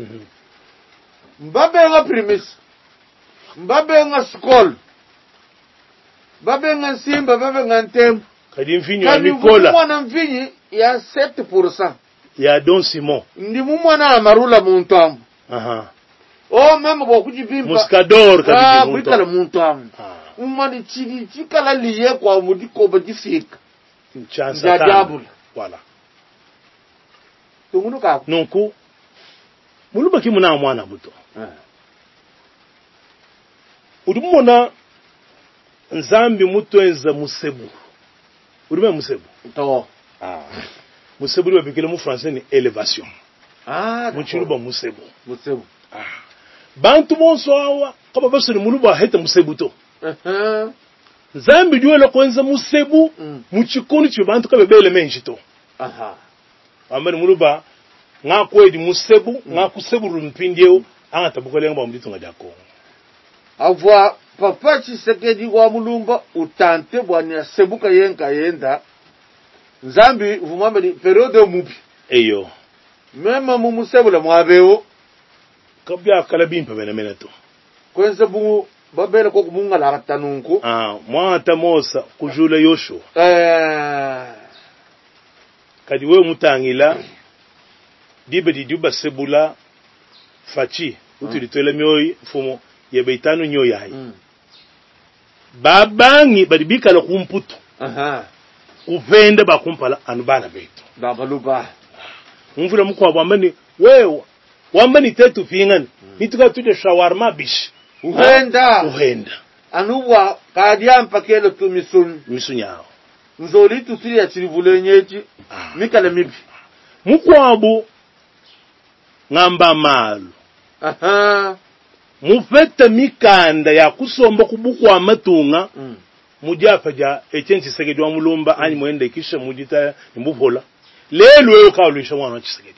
Mbabe nga primis. Mbabe nga skol. Mbabe nga simba, mbabe nga ntem. Kadi mfinyo ya Nicola. Mwana mfinyi ya 7%. Ya Don Simon. Ndi mwana amarula muntambu. Oh, même beaucoup de bimba. Muscador, kadi muntambu. umani chini chikala liye kwa mudi ko badifika chance diable voilà tungunu ka nonku muluba kimuna mwana buto udumona nzambi mutwenza musebu udume musebu to musebu uri babikile mu français ni élévation muchiruba musebu bantu bonso awa kaba basuri muluba heta musebu to nzambi duwele kwenza musebu muchikoni chi bantu kabe bele menji to amani muluba nga kwedi musebu nga kusebu rumpindiyo anga tabukole ngba mudito ngajako avwa papa Tshisekedi wa mulumba utante bwanya sebuka yenka yenda nzambi vumameli periode mupi eyo mema mumusebula mwabeo kabya kala bimpa bena to kwenza bungu babela ko kumunga la ratanunku mwata mosa kujula yosho kadi we mutangila dibe diduba sebula fachi utulitole myoyi fumo yebeitano nyoya hai babangi badibika la kumputu uvende bakumpala anubana betu babaluba mvula mukwa bwambani wewe wambani tetu pingani nituka tude shawarma bish uhenda anuwa kadiampa kele misunyao nzoli tutuli ya chirivulenyechi mikale mibi mukwabu ngamba malu mufete mikanda ya kusomba kubukwa amatunga mujafa ja echenchi Tshisekedi wa mulumba ani mwende kisha mujita mbuvola lelo yo kaluisha mwana wa Tshisekedi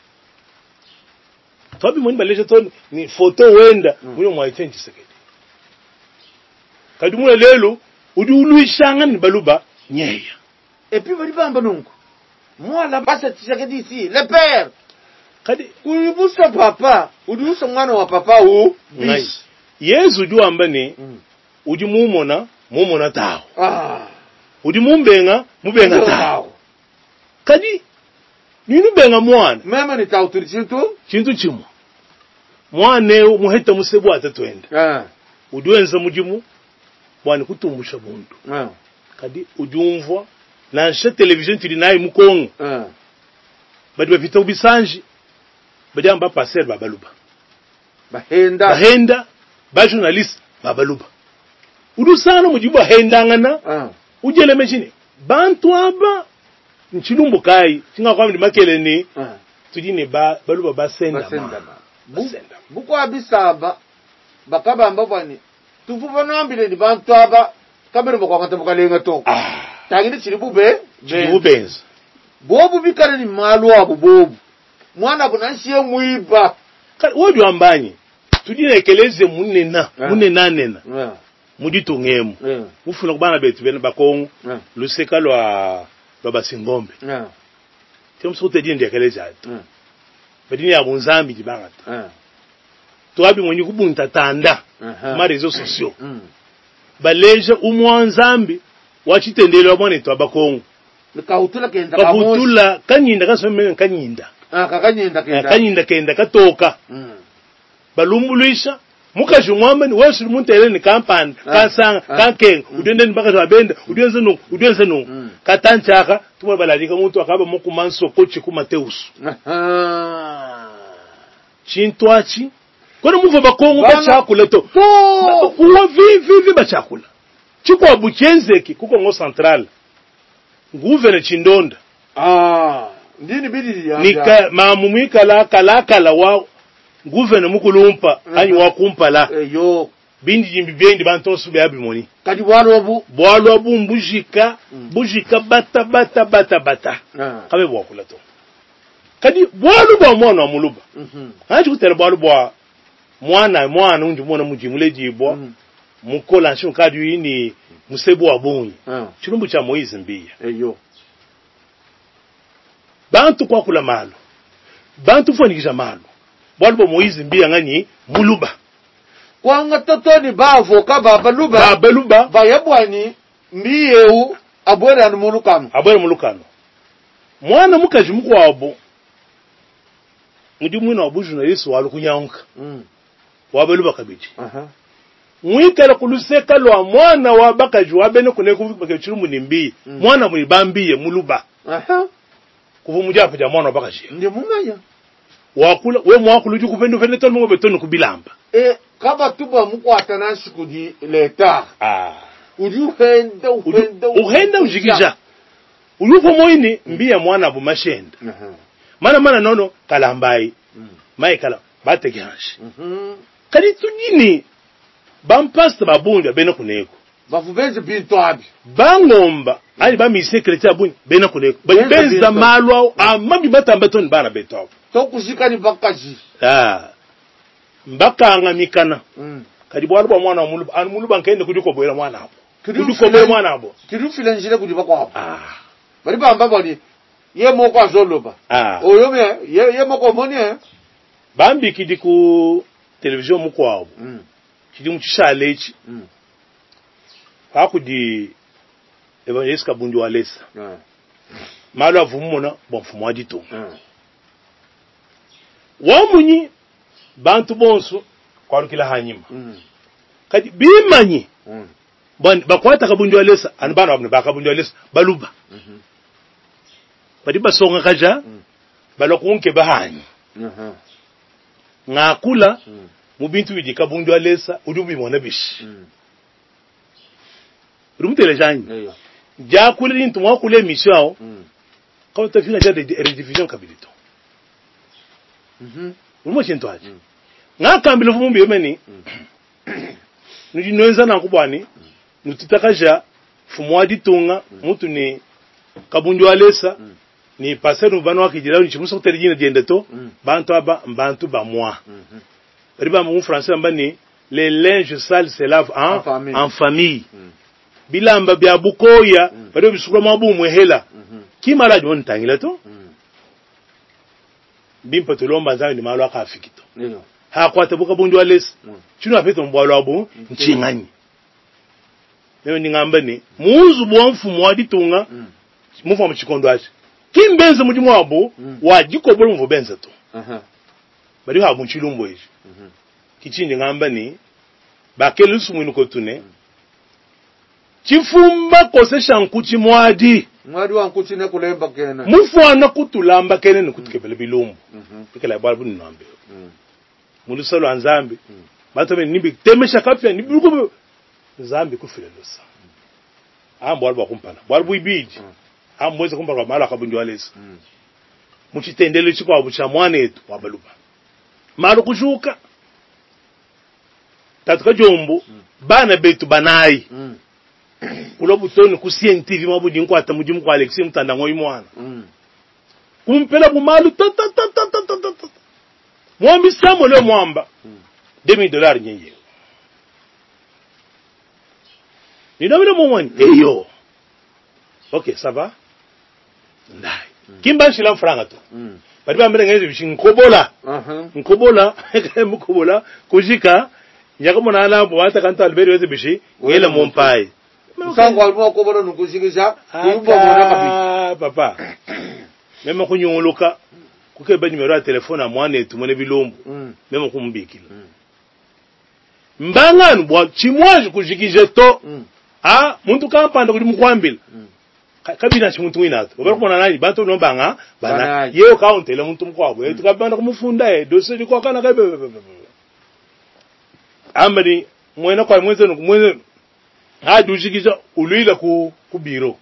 tobi mwini baleje to ni foto wenda muyo mwa echenchi Tshisekedi kadumule lelo udi uluishanga ni baluba nyeya epi bali bamba nungu mwala basa Tshisekedi ici le père kadi ulibusa papa ulibusa mwana wa papa u nice yezu juamba ni udi mumona tao udi mumbenga tao kadi ninu benga mwana mema ni tao turi chintu chimo mwane muheta musebu atatwenda udwenza mujimu bwana kutumusha bundu kadi ujumvwa na nshe television tuli nayi mukongo badi bafita ubisanji badi amba passer babaluba bahenda ba journalist babaluba udu sana mujibu hendangana ujele mechini bantu aba nchilumbu kai singa kwa makele ni tujine baluba basenda buko abisaba bakaba ambabani tuvuba nambile ni bantu aba kabere bako kwatabuka lenga to tagini chilibube benza bobu bikale ni malu abo bobu mwana kunanshie muiba wodi ambanyi tudine keleze munena nena mudito ngemu ufuna kubana betu bena bakongo luseka lwa basingombe temsote dine ndekeleza atu badini ya bunzambi dibangata tuabi mwenye kubunta tanda ma réseaux sociaux baleje umwanzambi wachitendele wabone to abakongo kahutula kanyinda kasome kanyinda kanyinda katoka balumbuluisha mukajumwamba ni wesu muntere ni kampani kasanga kanke udende mpaka twabenda udenze no katanchaka tumwe balalika muntu akaba mukumanso kochi ku Mateus chintwachi kono muva bakongo bachakula to kuwa vivi bachakula chikwa buchenzeki kuko ngo central gouverneur Chindonda ndini bidili ya nika mamumika la kala wa gouverneur mukulumpa anyi wa kumpala yo bindi jimbi bendi bantonsu be abimoni kadi bwalo obu mbujika bata kabe bwakula to kadi bwalo bwa mwana muluba haji kutera bwalo bwa mwana unji mwana mujimuleji bwa mukola nsho kadi yini musebu wa bunyi chirumbu cha Moize Mbia yo bantu kwa kula malo bantu fonikisha malo bwalo Moize Mbia ngani muluba kwa ngatotoni bavoka babaluba bayabwani mbiyeu abwere mulukano mwana mukaji mukwabo ndi mwina wabuju na Yesu walukunyanka wabaluba kabiji mwikala kuluseka lwa mwana wa bakaji wabene kuneko bakechuru nimbi mwana mwibambiye muluba kuvu mujapo ja mwana wa bakaji ndio munganya wakula we mwakulu ju kupendo fende ton mo beton kubilamba kaba tuba mukwata nasi kudi leta uju henda ujigija uyuko moyini mbiya mwana bu mashenda mana nono kalambai mai kala bateganshi kali tujini bampasta babunja bene kuneko bafubeze bintu abi bangomba ali ba mi secret abunja bene kuneko babenza malwa amabi batambaton bana beto to kushika ni bakaji mbakanga mikana kadi bwalwa mwana muluba an muluba nkende kudiko boyela mwana hapo kudiko boyela mwana hapo kidufile njile kudiba kwa hapo bari bamba bali ye moko azoloba oyo me ye moko moni bambi kidiku television mukwabo kidi muchishalechi akudi evangelist kabundu walesa malo avumona bonfumo adito wamunyi bantu bonso kwarukila hanyima kadi bimanyi bakwata kabundu walesa anbana wabne bakabundu walesa baluba badi basonga kaja balokunke bahanyi ngakula mubintu bidi kabundu alesa udubi mona bishi rumutele janyi jakule lintu mwakule emission kwa tafina jade rediffusion kabilito umo chintu aje ngakambile vumbi yemeni nujinwenza nakubwani nutitakaja fumwadi tunga mutu ni kabundu alesa ni passer bano akijira ni chimuso kuterijina diende to bantu ba moi riba mu français mbani les linges sales se lavent en famille bilamba bya bukoya bado bisukura mabu mwehela kimara jon tangila to bimpa to lomba zangu ni malo akafikito ha kwata buka bundu ales chino afeto mbwalo abu nchingani leo ningamba ni muzu bwamfu mwadi tunga mufa mchikondo aje kimbenze mudimu abo wajiko bolo mvo benza to bari ha munchilumbo ishi kichindi ngamba ni bakelusu mwinu kotune chifumba kosesha nkuchi mwadi wa nkuchi ne kulemba kene mufwana kutulamba kene nikutukebele bilumbu pikela babu ninambe mulusalo anzambi batobe nimbi temesha kafya nibuko zambi kufilelosa ambo alba kumpana balbu ibiji amweze kumpana mala kabundu walesa muchitendele chiko abucha mwanetu wabaluba malo kushuka tatuka jombo bana betu banayi ulobutoni ku CNTV mabudi nkwata mujimu kwa Alexis mutanda ngoyi mwana kumpela bumalu mwambi samo le mwamba $2000 nyenye ninabile mwani eyo okay ça va ndai kimba shila franga to bari bambere ngeze bishinkobola nkobola mukobola kujika nyakamona alambo wata kanta alberi weze bishi ngela mompai sango albo kobola nukushikisha kubo mona kabi papa mema kunyongoloka kukeba numero ya telefone amwane tumone bilombo mema kumbikila mbanganu bwa chimwaje kujikije to muntu kampanda kuli mukwambila kabina chimuntu winato bakubona nani bantu nombanga bana yeo countela muntu mkwabo yetu kabanda kumufunda dose liko kana kabe amari mwena kwa mwenze hadujikija uluila ku biro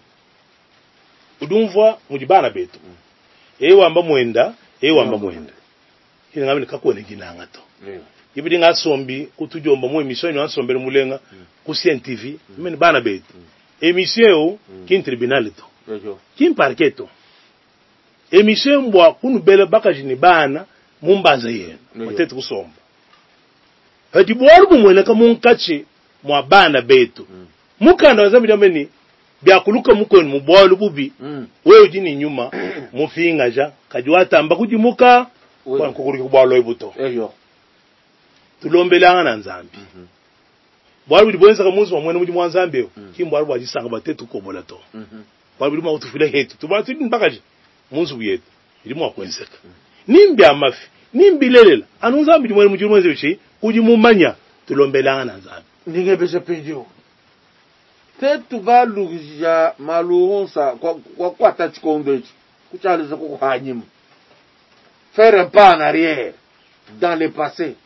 udumva mujibana betu amba mwenda kile ngabini kakone ginanga to ibidi ngasombi kutujomba mu emission yasombera mulenga ku CNTV meni bana betu emission kin tribunal to kin parquet emission mbwa kunu bele bakajini bana mumbaza yena watete kusomba hadi bwarbu mweleka munkachi mwa bana betu mukanda wazambi jameni byakuluka mukoni mubwalu bubi wewe jini nyuma mufinga ja kajiwata amba kujimuka kwa nkukuri kubwalo ibuto tulombelanga na nzambi bwalu libonza kamuzi wa mwene mujimu nzambi kimbwalu bwajisanga batetu kobola to bwalu bima utufile hetu tubatu mbakaji munzu yetu ilimu akwenseka nimbi amafi nimbi lelela anu nzambi mwene mujimu nzambi kujimumanya tulombelanga na nzambe ningebesha pendio tetu baluja maluhunsa kwa tachikondo kuchaliza kuhanyima faire un pas en arrière dans le passé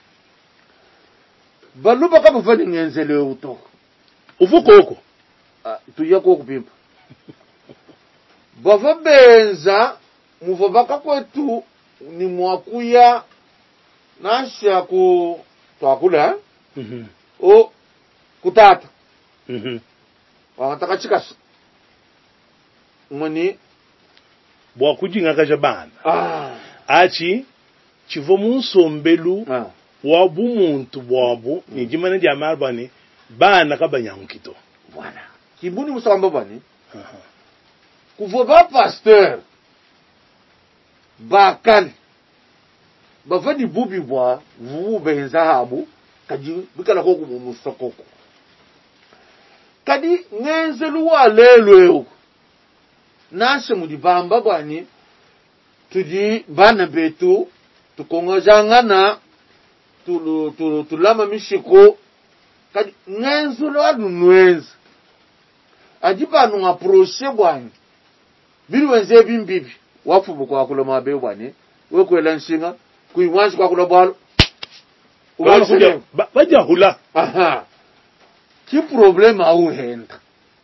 baluba kama fani ngenzele uto uvuko huko tuya ko kupimpa bava benza muvobaka kwetu ni mwakuya nasha ku twakula o kutata wanataka chikaso mwani bwa kujinga kaja bana achi chivo munsombelu wa bumuntu bwabo ni jimana dia marbani bana kabanyankito voilà kibuni musamba bani kuvoba pasteur bakali bafani bubi bwa vubu benza habu kaji bikala ko kumusokoko kadi ngenzelu wa lelo nashe mudibamba bwani tudi bana betu tukongozangana tulama mishiko kadi ngenzelu alunwenza adibanu ngaproche bwani bilwenze bimbibi wafubu kwa kula mabe bwani wekwela nshinga kuiwanshi kwa kula bwalo baja hula ki problème au henda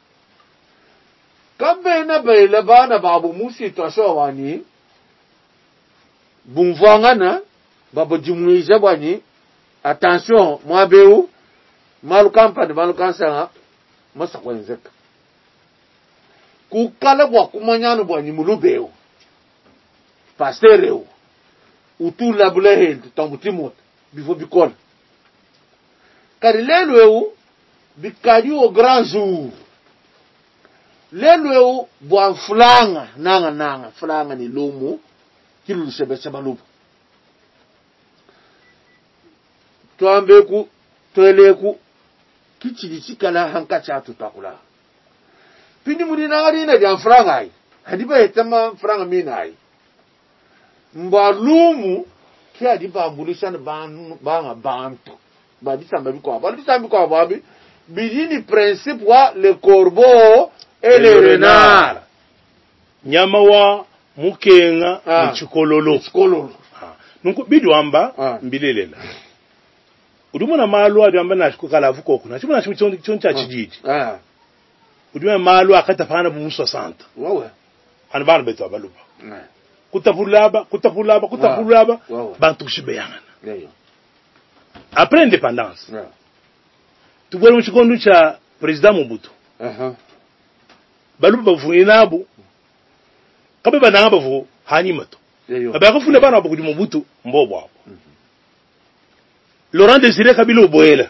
kabena bela bana babu musi twashawani bumvangana babo jumuisha bwani attention mwabeu malu kampani malu kansanga masa kwenzeka kukala bwa kumanyano bwani mulubeu pastereu utula bulehend tambutimot bifo bikola karilelweu bikadi au grand jour lelweu bwa fulanga nanga fulanga ni lomu kilu sebese baluba twambeku tweleku kichili chikala hanka chatu takula pindi mudina ngarina dia fulanga ai hadiba etama fulanga mina ai mbalumu kia diba mbulishan banga bantu ba disamba biko babi bidini principe wa le corbeau et le renard nyama wa mukenga mchikololo nungu bidwamba mbilelela udumuna malu adwamba nashikukala vuko na chimuna choncha chijiji udumuna malu akata pana bu 60 wawe anbana betu abaluba kutapulaba bantu kushibeyana après indépendance tu vois mchikondo cha président Mobutu baluba bavuinabo kabe bananga bavu hanimato abakafuna bana bakuji Mobutu mbobo hapo Laurent Désiré Kabila oboela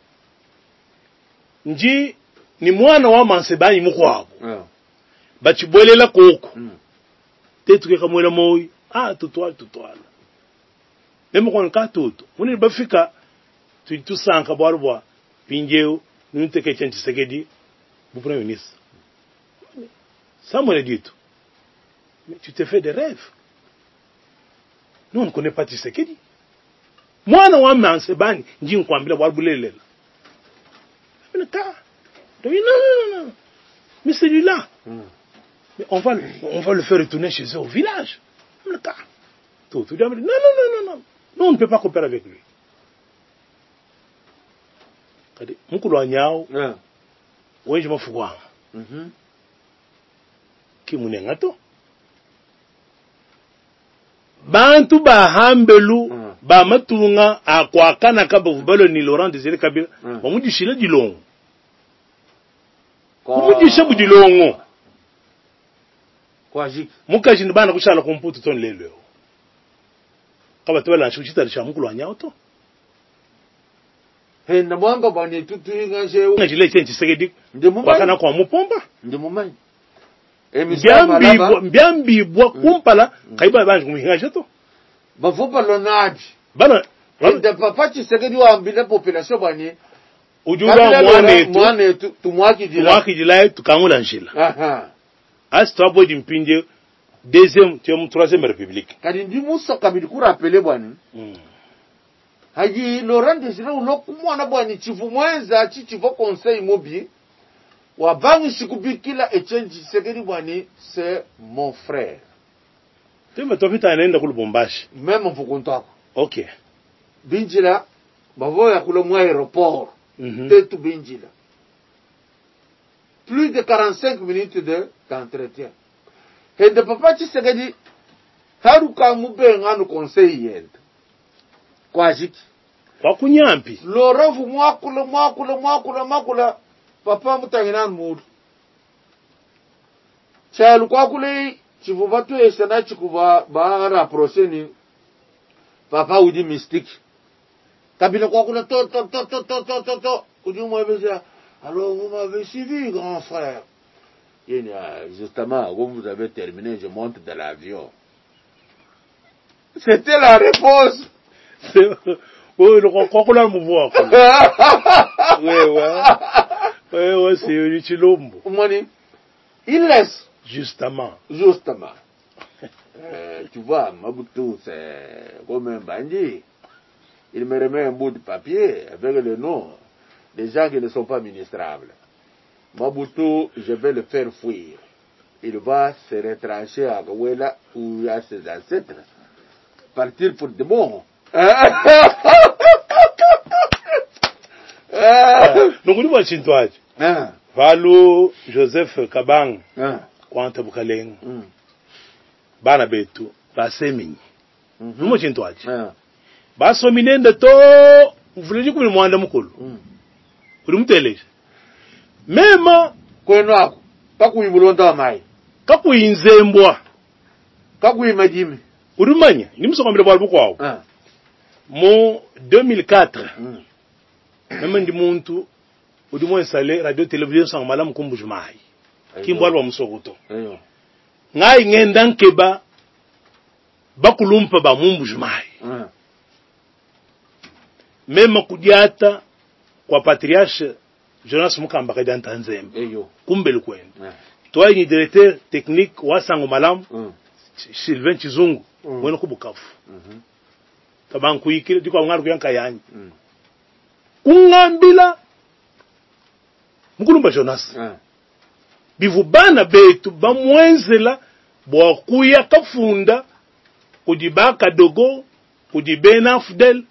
nji ni mwana wa Mansebani mukwabo bachibolela koko tetuke kamwela moyi tutwala nemo kwa nkatoto muni bafika tusanka bwarwa pinjeo nunteke chanchi sekedi bu premier ministre Samuel dit mais tu te fais des rêves nous on ne connaît pas Tshisekedi mwana wa Mansebani nji nkwambila bwarbulelela non mais celui-là mais on va le faire retourner chez eux au village le cas tout non nous on ne peut pas coopérer avec lui kadi mukulu anyao wenje mafugwa kimunenga to bantu bahambelu ba matunga akwakana kabuvalo ni Laurent Désiré Kabila bamujishile dilongo kumujisha budilongo kwa jiki mukaji ndibana kushala kumputu ton lelo kaba twala nshukita lisha mukulu anyao to na mwanga bani tutuinga jeu ngajile chenchi segedi wakana kwa mupomba ndimumanyi mbyambi bwa kumpala kaiba banji kumihinga jeto bavuba lonadi bana de papa Tshisekedi wa ambile population bani ujuba mwane tumwaki jila tukangula njila astabo dimpinje deuxième troisième république kadi ndi musa kabili ku rappeler bani haji Laurent Désiré unokumwana bwani chifu mwenza chifu conseil mobi wabangi sikubikila Etienne Tshisekedi bwani c'est mon frère. Tema tofita anaenda ku Lubumbashi. Même mfukuntako. OK. Binjila bavoya kule mwa aéroport. Tetu binjila. Plus de 45 minutes d'entretien. Et de papa Tshisekedi haruka mubenga no conseil yenda. Kwa jiki. Kwa kunyampi. Laurent fu mwakula. Papa mutangina mudu. Chalu kwa kule chivu batu esana chikuba ba rapprocher ni papa udi mystique. Kabila kwa kule to. Udi mwabeza. Alors vous m'avez suivi, grand frère. Justement, comme vous avez terminé, je monte dans l'avion. C'était la réponse. Oui, le crocodile me voit. Oui, c'est le Chilombo. Il laisse. Justement. Tu vois, Mobutu, c'est comme un bandit. Il me remet un bout de papier avec le nom des gens qui ne sont pas ministrables. Mobutu, je vais le faire fuir. Il va se retrancher à Gouela où il y a ses ancêtres. Partir pour de bon. Donc, nous voici toi. Valo Joseph Kabang. Quanta Bukaleng. Bana Betu. Basemini. Nous voici toi. Basominen de to. Vous voulez dire que le monde est mukulu. Urumtele. Mema kwenu kakuyi bulonda mai. Kakuyi nzembwa. Kakuyi majimi. Urumanya, nimusokamira bwa bukwawo. Mu 2004. Mema ndi muntu udimo installer radio télévision sang malam kumbujumai. Kimbwalwa musokoto. Ngai ngenda nkeba bakulumpa ba mumbujumai. Mema kudiata kwa patriarche Jonas Mukamba kadi Antanzembe. Kumbele kwenda. Toi ni directeur technique wa Sango Malam. Sylvain Chizungu. Weno kubukafu. Tabanku yikire diko ngaru yanka yanyi. Kungambila Mukulumba Jonas. Bivubana betu bamwenzela bwakuya kafunda kudibaka dogo kudibena Fidel.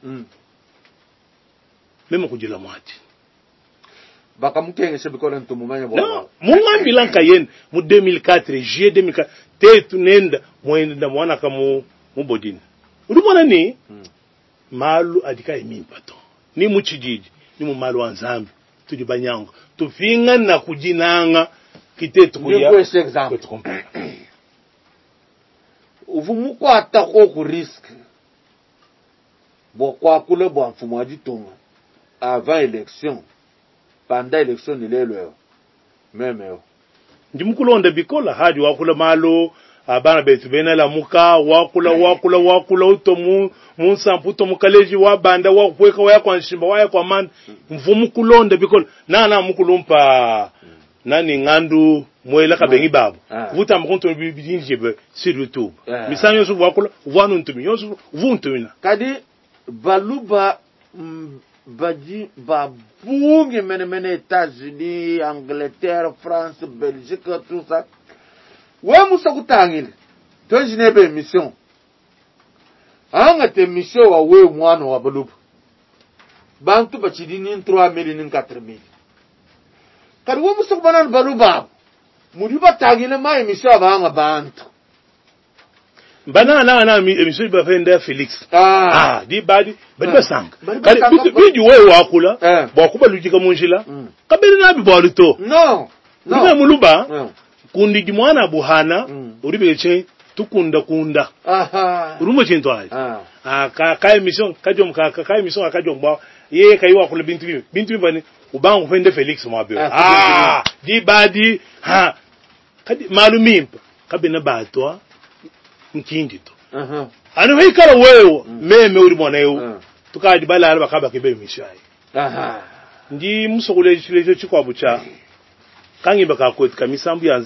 Mema kujila mwati. Baka mukenge sebikola ntumumanya bwa. No, mungambila nkayen mu 2004, juillet 2004, tetu nenda mwenda mwana kama mubodini. Ulimwana ni malu adika imimpato. Ni muchijiji, ni mu malu anzambi, tujibanyango. Tufinga na kujinanga kitetu kuya. Ni kwa exemple. Uvumu kwa atako ku risque. Bo kwa kule bo mfumo aditonga. Avant élection. Pendant élection il est le même ndimukulonda bikola hadi wakula malo abana betu bena la muka wakula uto munsamputo mukaleji wa banda wa kweka wa kwa nshimba wa kwa man mvumu kulonda bikola na mukulumpa nani ngandu mwela kabengi babu vuta mkonto bidinje sur YouTube misanyo su wakula vanu ntumi yosu vuntumina kadi baluba Badi babungi mene États-Unis, Angleterre, France, Belgique, tout ça. Ouais, moussa kutangile. Toi, je n'ai pas mission. Anga te mission wa we mwana wa baluba. Bantu bachidini 3,000 ni 4,000. Kadi we moussa kubanan baluba. Mudiba tangile ma emission abanga bantu. Bana na emission ba fenda Felix di badi basanga bidi wewe wakula bakuba lujika munjila kabere nabi balito no muluba kundi dimwana buhana uribeche tukunda urumo chinto ayi ka emission kajom ka emission akajom ba ye kai wakula bintu bani ubangu fenda Felix mwabe di badi kadi malumimpa kabena batwa nkindi to anu hikara wewe meme uri mwana yeu tukadi bala alba kaba kibe mishai ndi musokule chilejo chikwabucha kangi baka kwetika misambu ya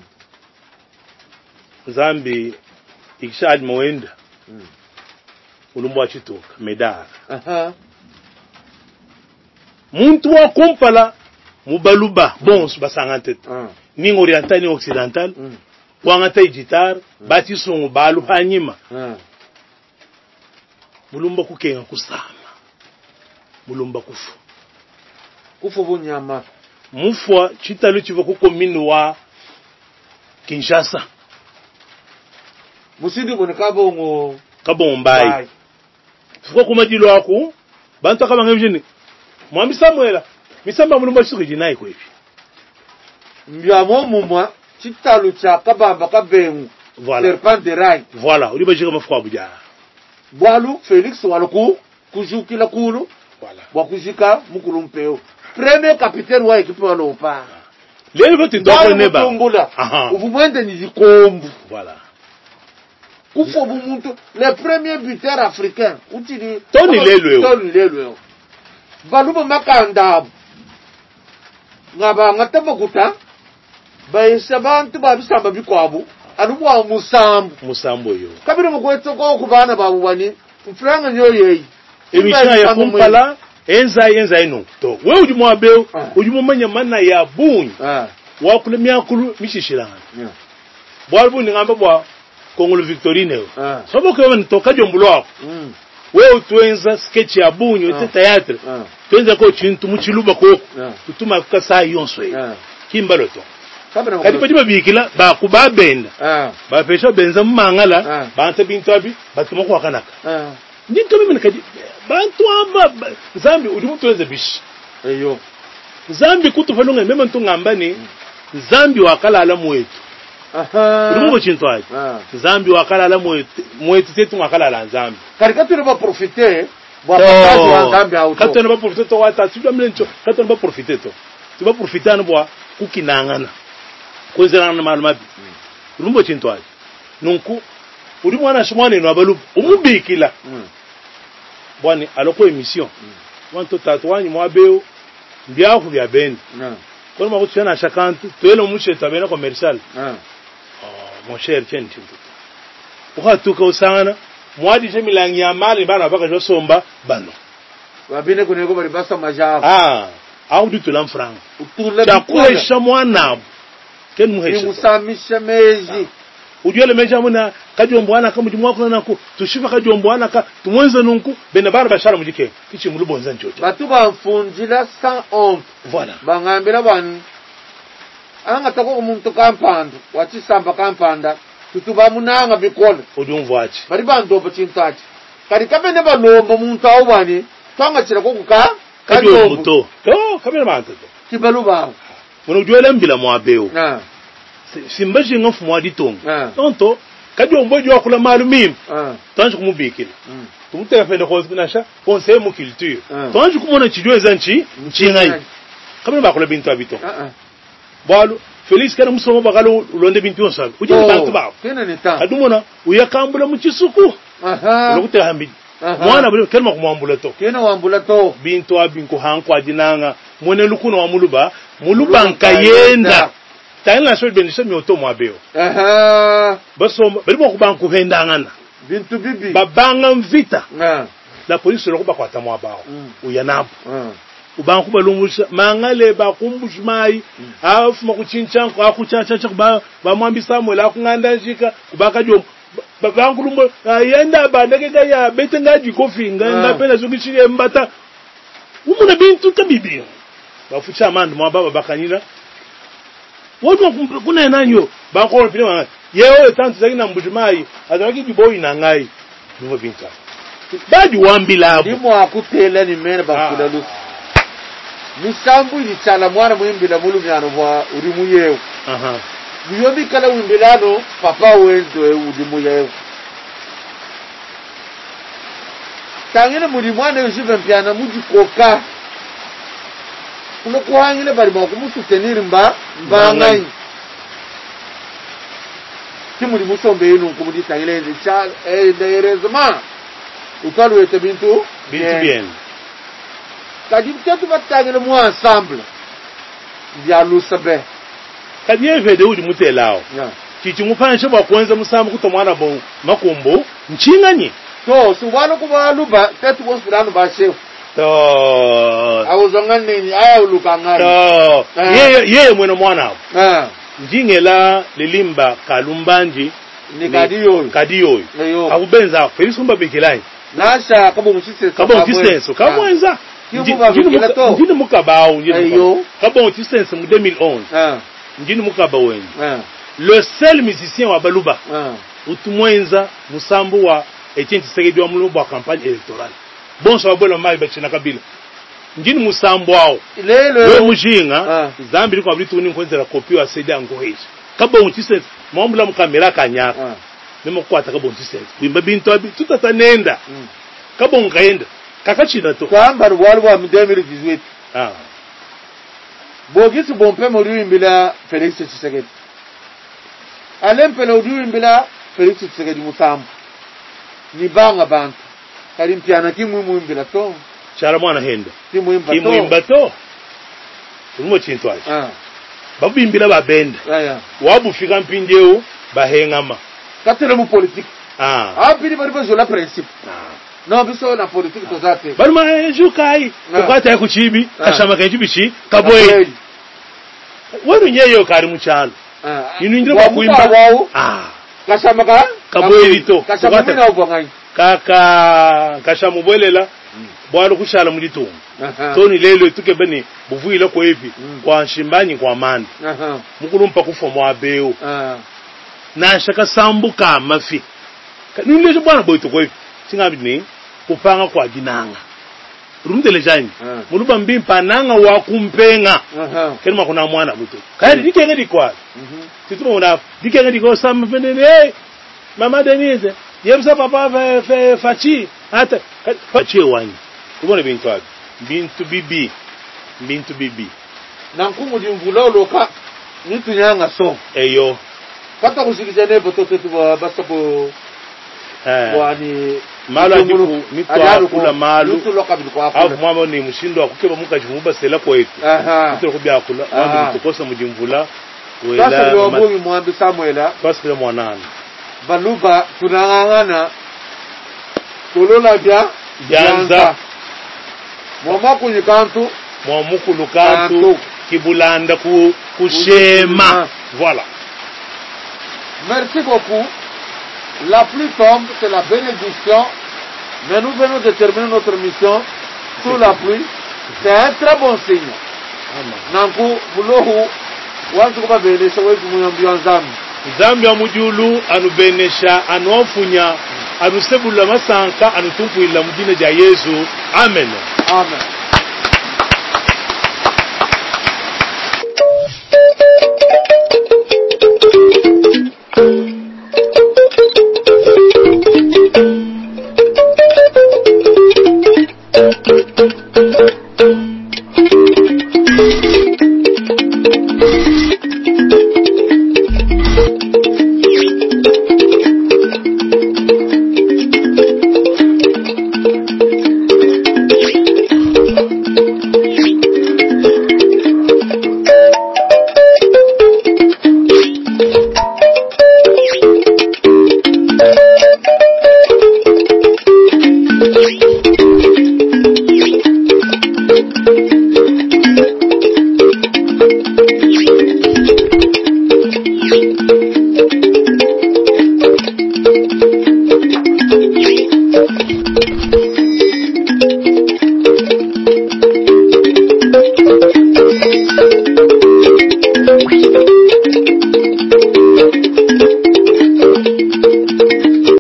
Zambi ikishadi mwenda mulumba wa chitoka medar muntu wa kompala mubaluba bons basangante ni oriental ni occidental kwangata guitar bati songo balu hanyima mulumba kukenga kusama mulumba kufu bunyama mufwa chitalu chiva ku commune wa Kinshasa musindi bone kabongo mbai fuko kumadilo ako bantu akabanga bijeni mwami Samuela misamba mulumba chisuke jinai ko ifi mbyamo mumwa chitalu cha kabamba kabengu serpent de rai voilà uri bajika mafwa buja bwalu Felix waloku kujukila kulu voilà wakujika mukulumpeo premier capitaine wa equipe walopa lelo vote ndoko neba uvumwende ni zikombu voilà kufo bumuntu le premier buteur africain utili Tony Lelwe baluba makanda ngaba ngataba kuta bayisa bantu babisamba bikwabu anubwa musambo yo kabiri mukwetso ko kubana babu bani mfranga nyoyeyi emisha ya kumpala enza ino to we udi mwabeo udi mumanya mana ya bunyi wa kulemia kulu mishishirana bwalbu ngamba bwa Kongolo Victorine sobo ko wen to kajombulo we utwenza sketch ya bunyi ute théâtre twenza ko chintu muchiluba ko tutuma kasa yonso kimbalo to kadi pati bikila ba kubabenda ba pesha benza mangala ba nta bintu abi batuma ko kanaka ndinto mimi kadi bantu amba zambi udi mutwenza bishi eyo zambi kutufalunga mema ntungambani zambi wakalala mwetu ulimugo chintu aje zambi wakalala mwetu tetu wakalala zambi karikatu ba profiter bwa pakazi wa zambi auto katona ba profiter to wata sidwa mlencho katona ba profiter to tiba profitana bwa kukinangana kwezerana na malumabi ulimugo chintu aje nunku uri mwana shimwane no abalu umubikila bwani aloko emission wanto tatwanyi mwabeo ndiafu bya bendi kono makuchana shakantu toelo mushe tabena commercial mon cher tiens ukatuka usana mwadi je milangi ya mali bana baka jo somba bano wabine kunego bari basa majaba au du tulam franc utula chakuesha mwana ken muhesha musamisha meji udiole meja muna kajombwana kama jumwako nako tushifa kajombwana ka tumwenza nunku bena bara bashara mujike kichi mulubonza njojo batu bamfunjila 111 voilà bangambira banu anga tako umuntu kampanda wachisamba kampanda tutuba munanga bikolo udumvachi bari bandomba chintachi kari kabene balomba umuntu aho bani twanga chira ko kuka kajombo to kabene bantu kibaluba muno udiole mbila mwabeo simbaje ngofu mwaditonga tonto kajombo jo akula malumim tanju kumubikila tumuteka fende ko zinasha conseil mu culture tanju kumona chijweza nchi nchingai kabene bakula bintu abito bwalu Felix kana musomo bakalo ulonde bintu yonsabe uje bantu bawo kena neta adumona uyakambula mu kisuku lokute hambi mwana bule kelma kumwambula to kena wambula to bintu abinko hankwa jinanga mwene lukuno wa muluba nkayenda tayina so benisha myoto mwabeo baso bali bokubanku vendangana bintu bibi babanga mvita la police lokuba kwata mwabao uyanabu ubanku balungusha mangale bakumbushmai afuma kuchinchanko akuchacha ba mwambi Samuel akunganda njika kubaka jom babangu lumbo yenda bandake ya betenga jikofi nganda pena zungishire mbata umuna bintu kabibi bafucha mandu mwababa bakanyina wodo kuna nanyo bakolo pile yeo tantu zakina mbushmai azaki jiboyi na ngai nuko bintu badi wambila abo ndimo akutela ni mena bakula lu misambu ilichala mwana mwimbila mulumyano bwa ulimu yewe muyobi kala wimbilano papa wendo ulimu yewe tangina mulimwana yoshive mpiana mujikoka kuhangile bali bakumusuteniri mbangai kimuli musombe yinu kumudi tangile ende cha heureusement ukaluete bintu bien kadi mtetu batangile mu ensemble ya lusabe kadi evede udi mutelao chichi mufanishe bwa kwenza musamu kutomwana bo makombo nchinganye to subhanu kuba luba tetu ko subhanu ba chef to awuzonga nini aya ulukangana to ye mwena mwana ah njingela lilimba kalumbanji ni kadiyo akubenza Felix Kumba Bekelai nasha kabo mutisenso kamwenza njini mukabao kabo mutisenso mu 2011 njini mukaba wenye le seul musicien wa baluba utumwenza musambu wa Etienne Tshisekedi wa muluba wa campagne électorale bonso wabolo mai bachina kabila njini musambu wao lelo mujinga zambi liko abili tuni nkonzera kopi wa CD angoheje kabo mutisenso mwambula mukamera kanyaka memo kwata kabo mutisenso bimba bintu abi tutatanenda kabo ngaenda kakachina to kwamba rwali wa 2018 bogisi bompe murimbila Felix Tshisekedi alempele urimbila Felix Tshisekedi musambu ni banga bantu kalimpiana kimwimbila to chara mwana henda kimwimba to tumo chintwaje babimbila babenda wabu fika mpindeo bahengama katele mu politique apili bari bazola principe no biso na politique to zate bari ma jukai tukata ya kuchibi kashama kenjibishi kaboye wewe nyeyo kari muchalo iningira kwa kuimba wao kashama kaboye lito kashama mina ubwangai kaka kashamubwelela bwalo kushala mulito toni lelo tuke bene buvuila kwa hivi kwa shimbanyi kwa mandi mukulumpa kufa mwabeo na shaka sambuka mafi nile bwana boyito kwa hivi singabi ni kupanga kwa ginanga rumdele jani muluba mbimpa nanga wa kumpenga kelma kuna mwana buto kaya dikenge dikwa titumo na dikenge diko sam venene mama Denise yemsa papa fe fachi hata fachi wani ubone bintu bibi na nkumu dimvula loka nitu nyanga so eyo kata kusikizane bototo tuba basta bo wani malo ajiku mitwa kula malo au mama ni mshindo akukeba muka jimuba sela kwa yetu mtu kubya kula mambo tukosa mujimvula wela sasa ndio wabugi mwambi Samuela basi kwa mwanana baluba tunangangana tolola bya janza mwamakulu kantu kibulanda kushema voilà. Merci beaucoup. La pluie tombe, c'est la bénédiction, mais nous venons de terminer notre mission sous la pluie. C'est un très bon signe. Nanku bulohu wantu kuba benesha wetu muyambiwa Zambi ya mujulu anubenesha anuofunya anusebula masanka anutumpu ila mjine ja Yesu. Amen. Amen.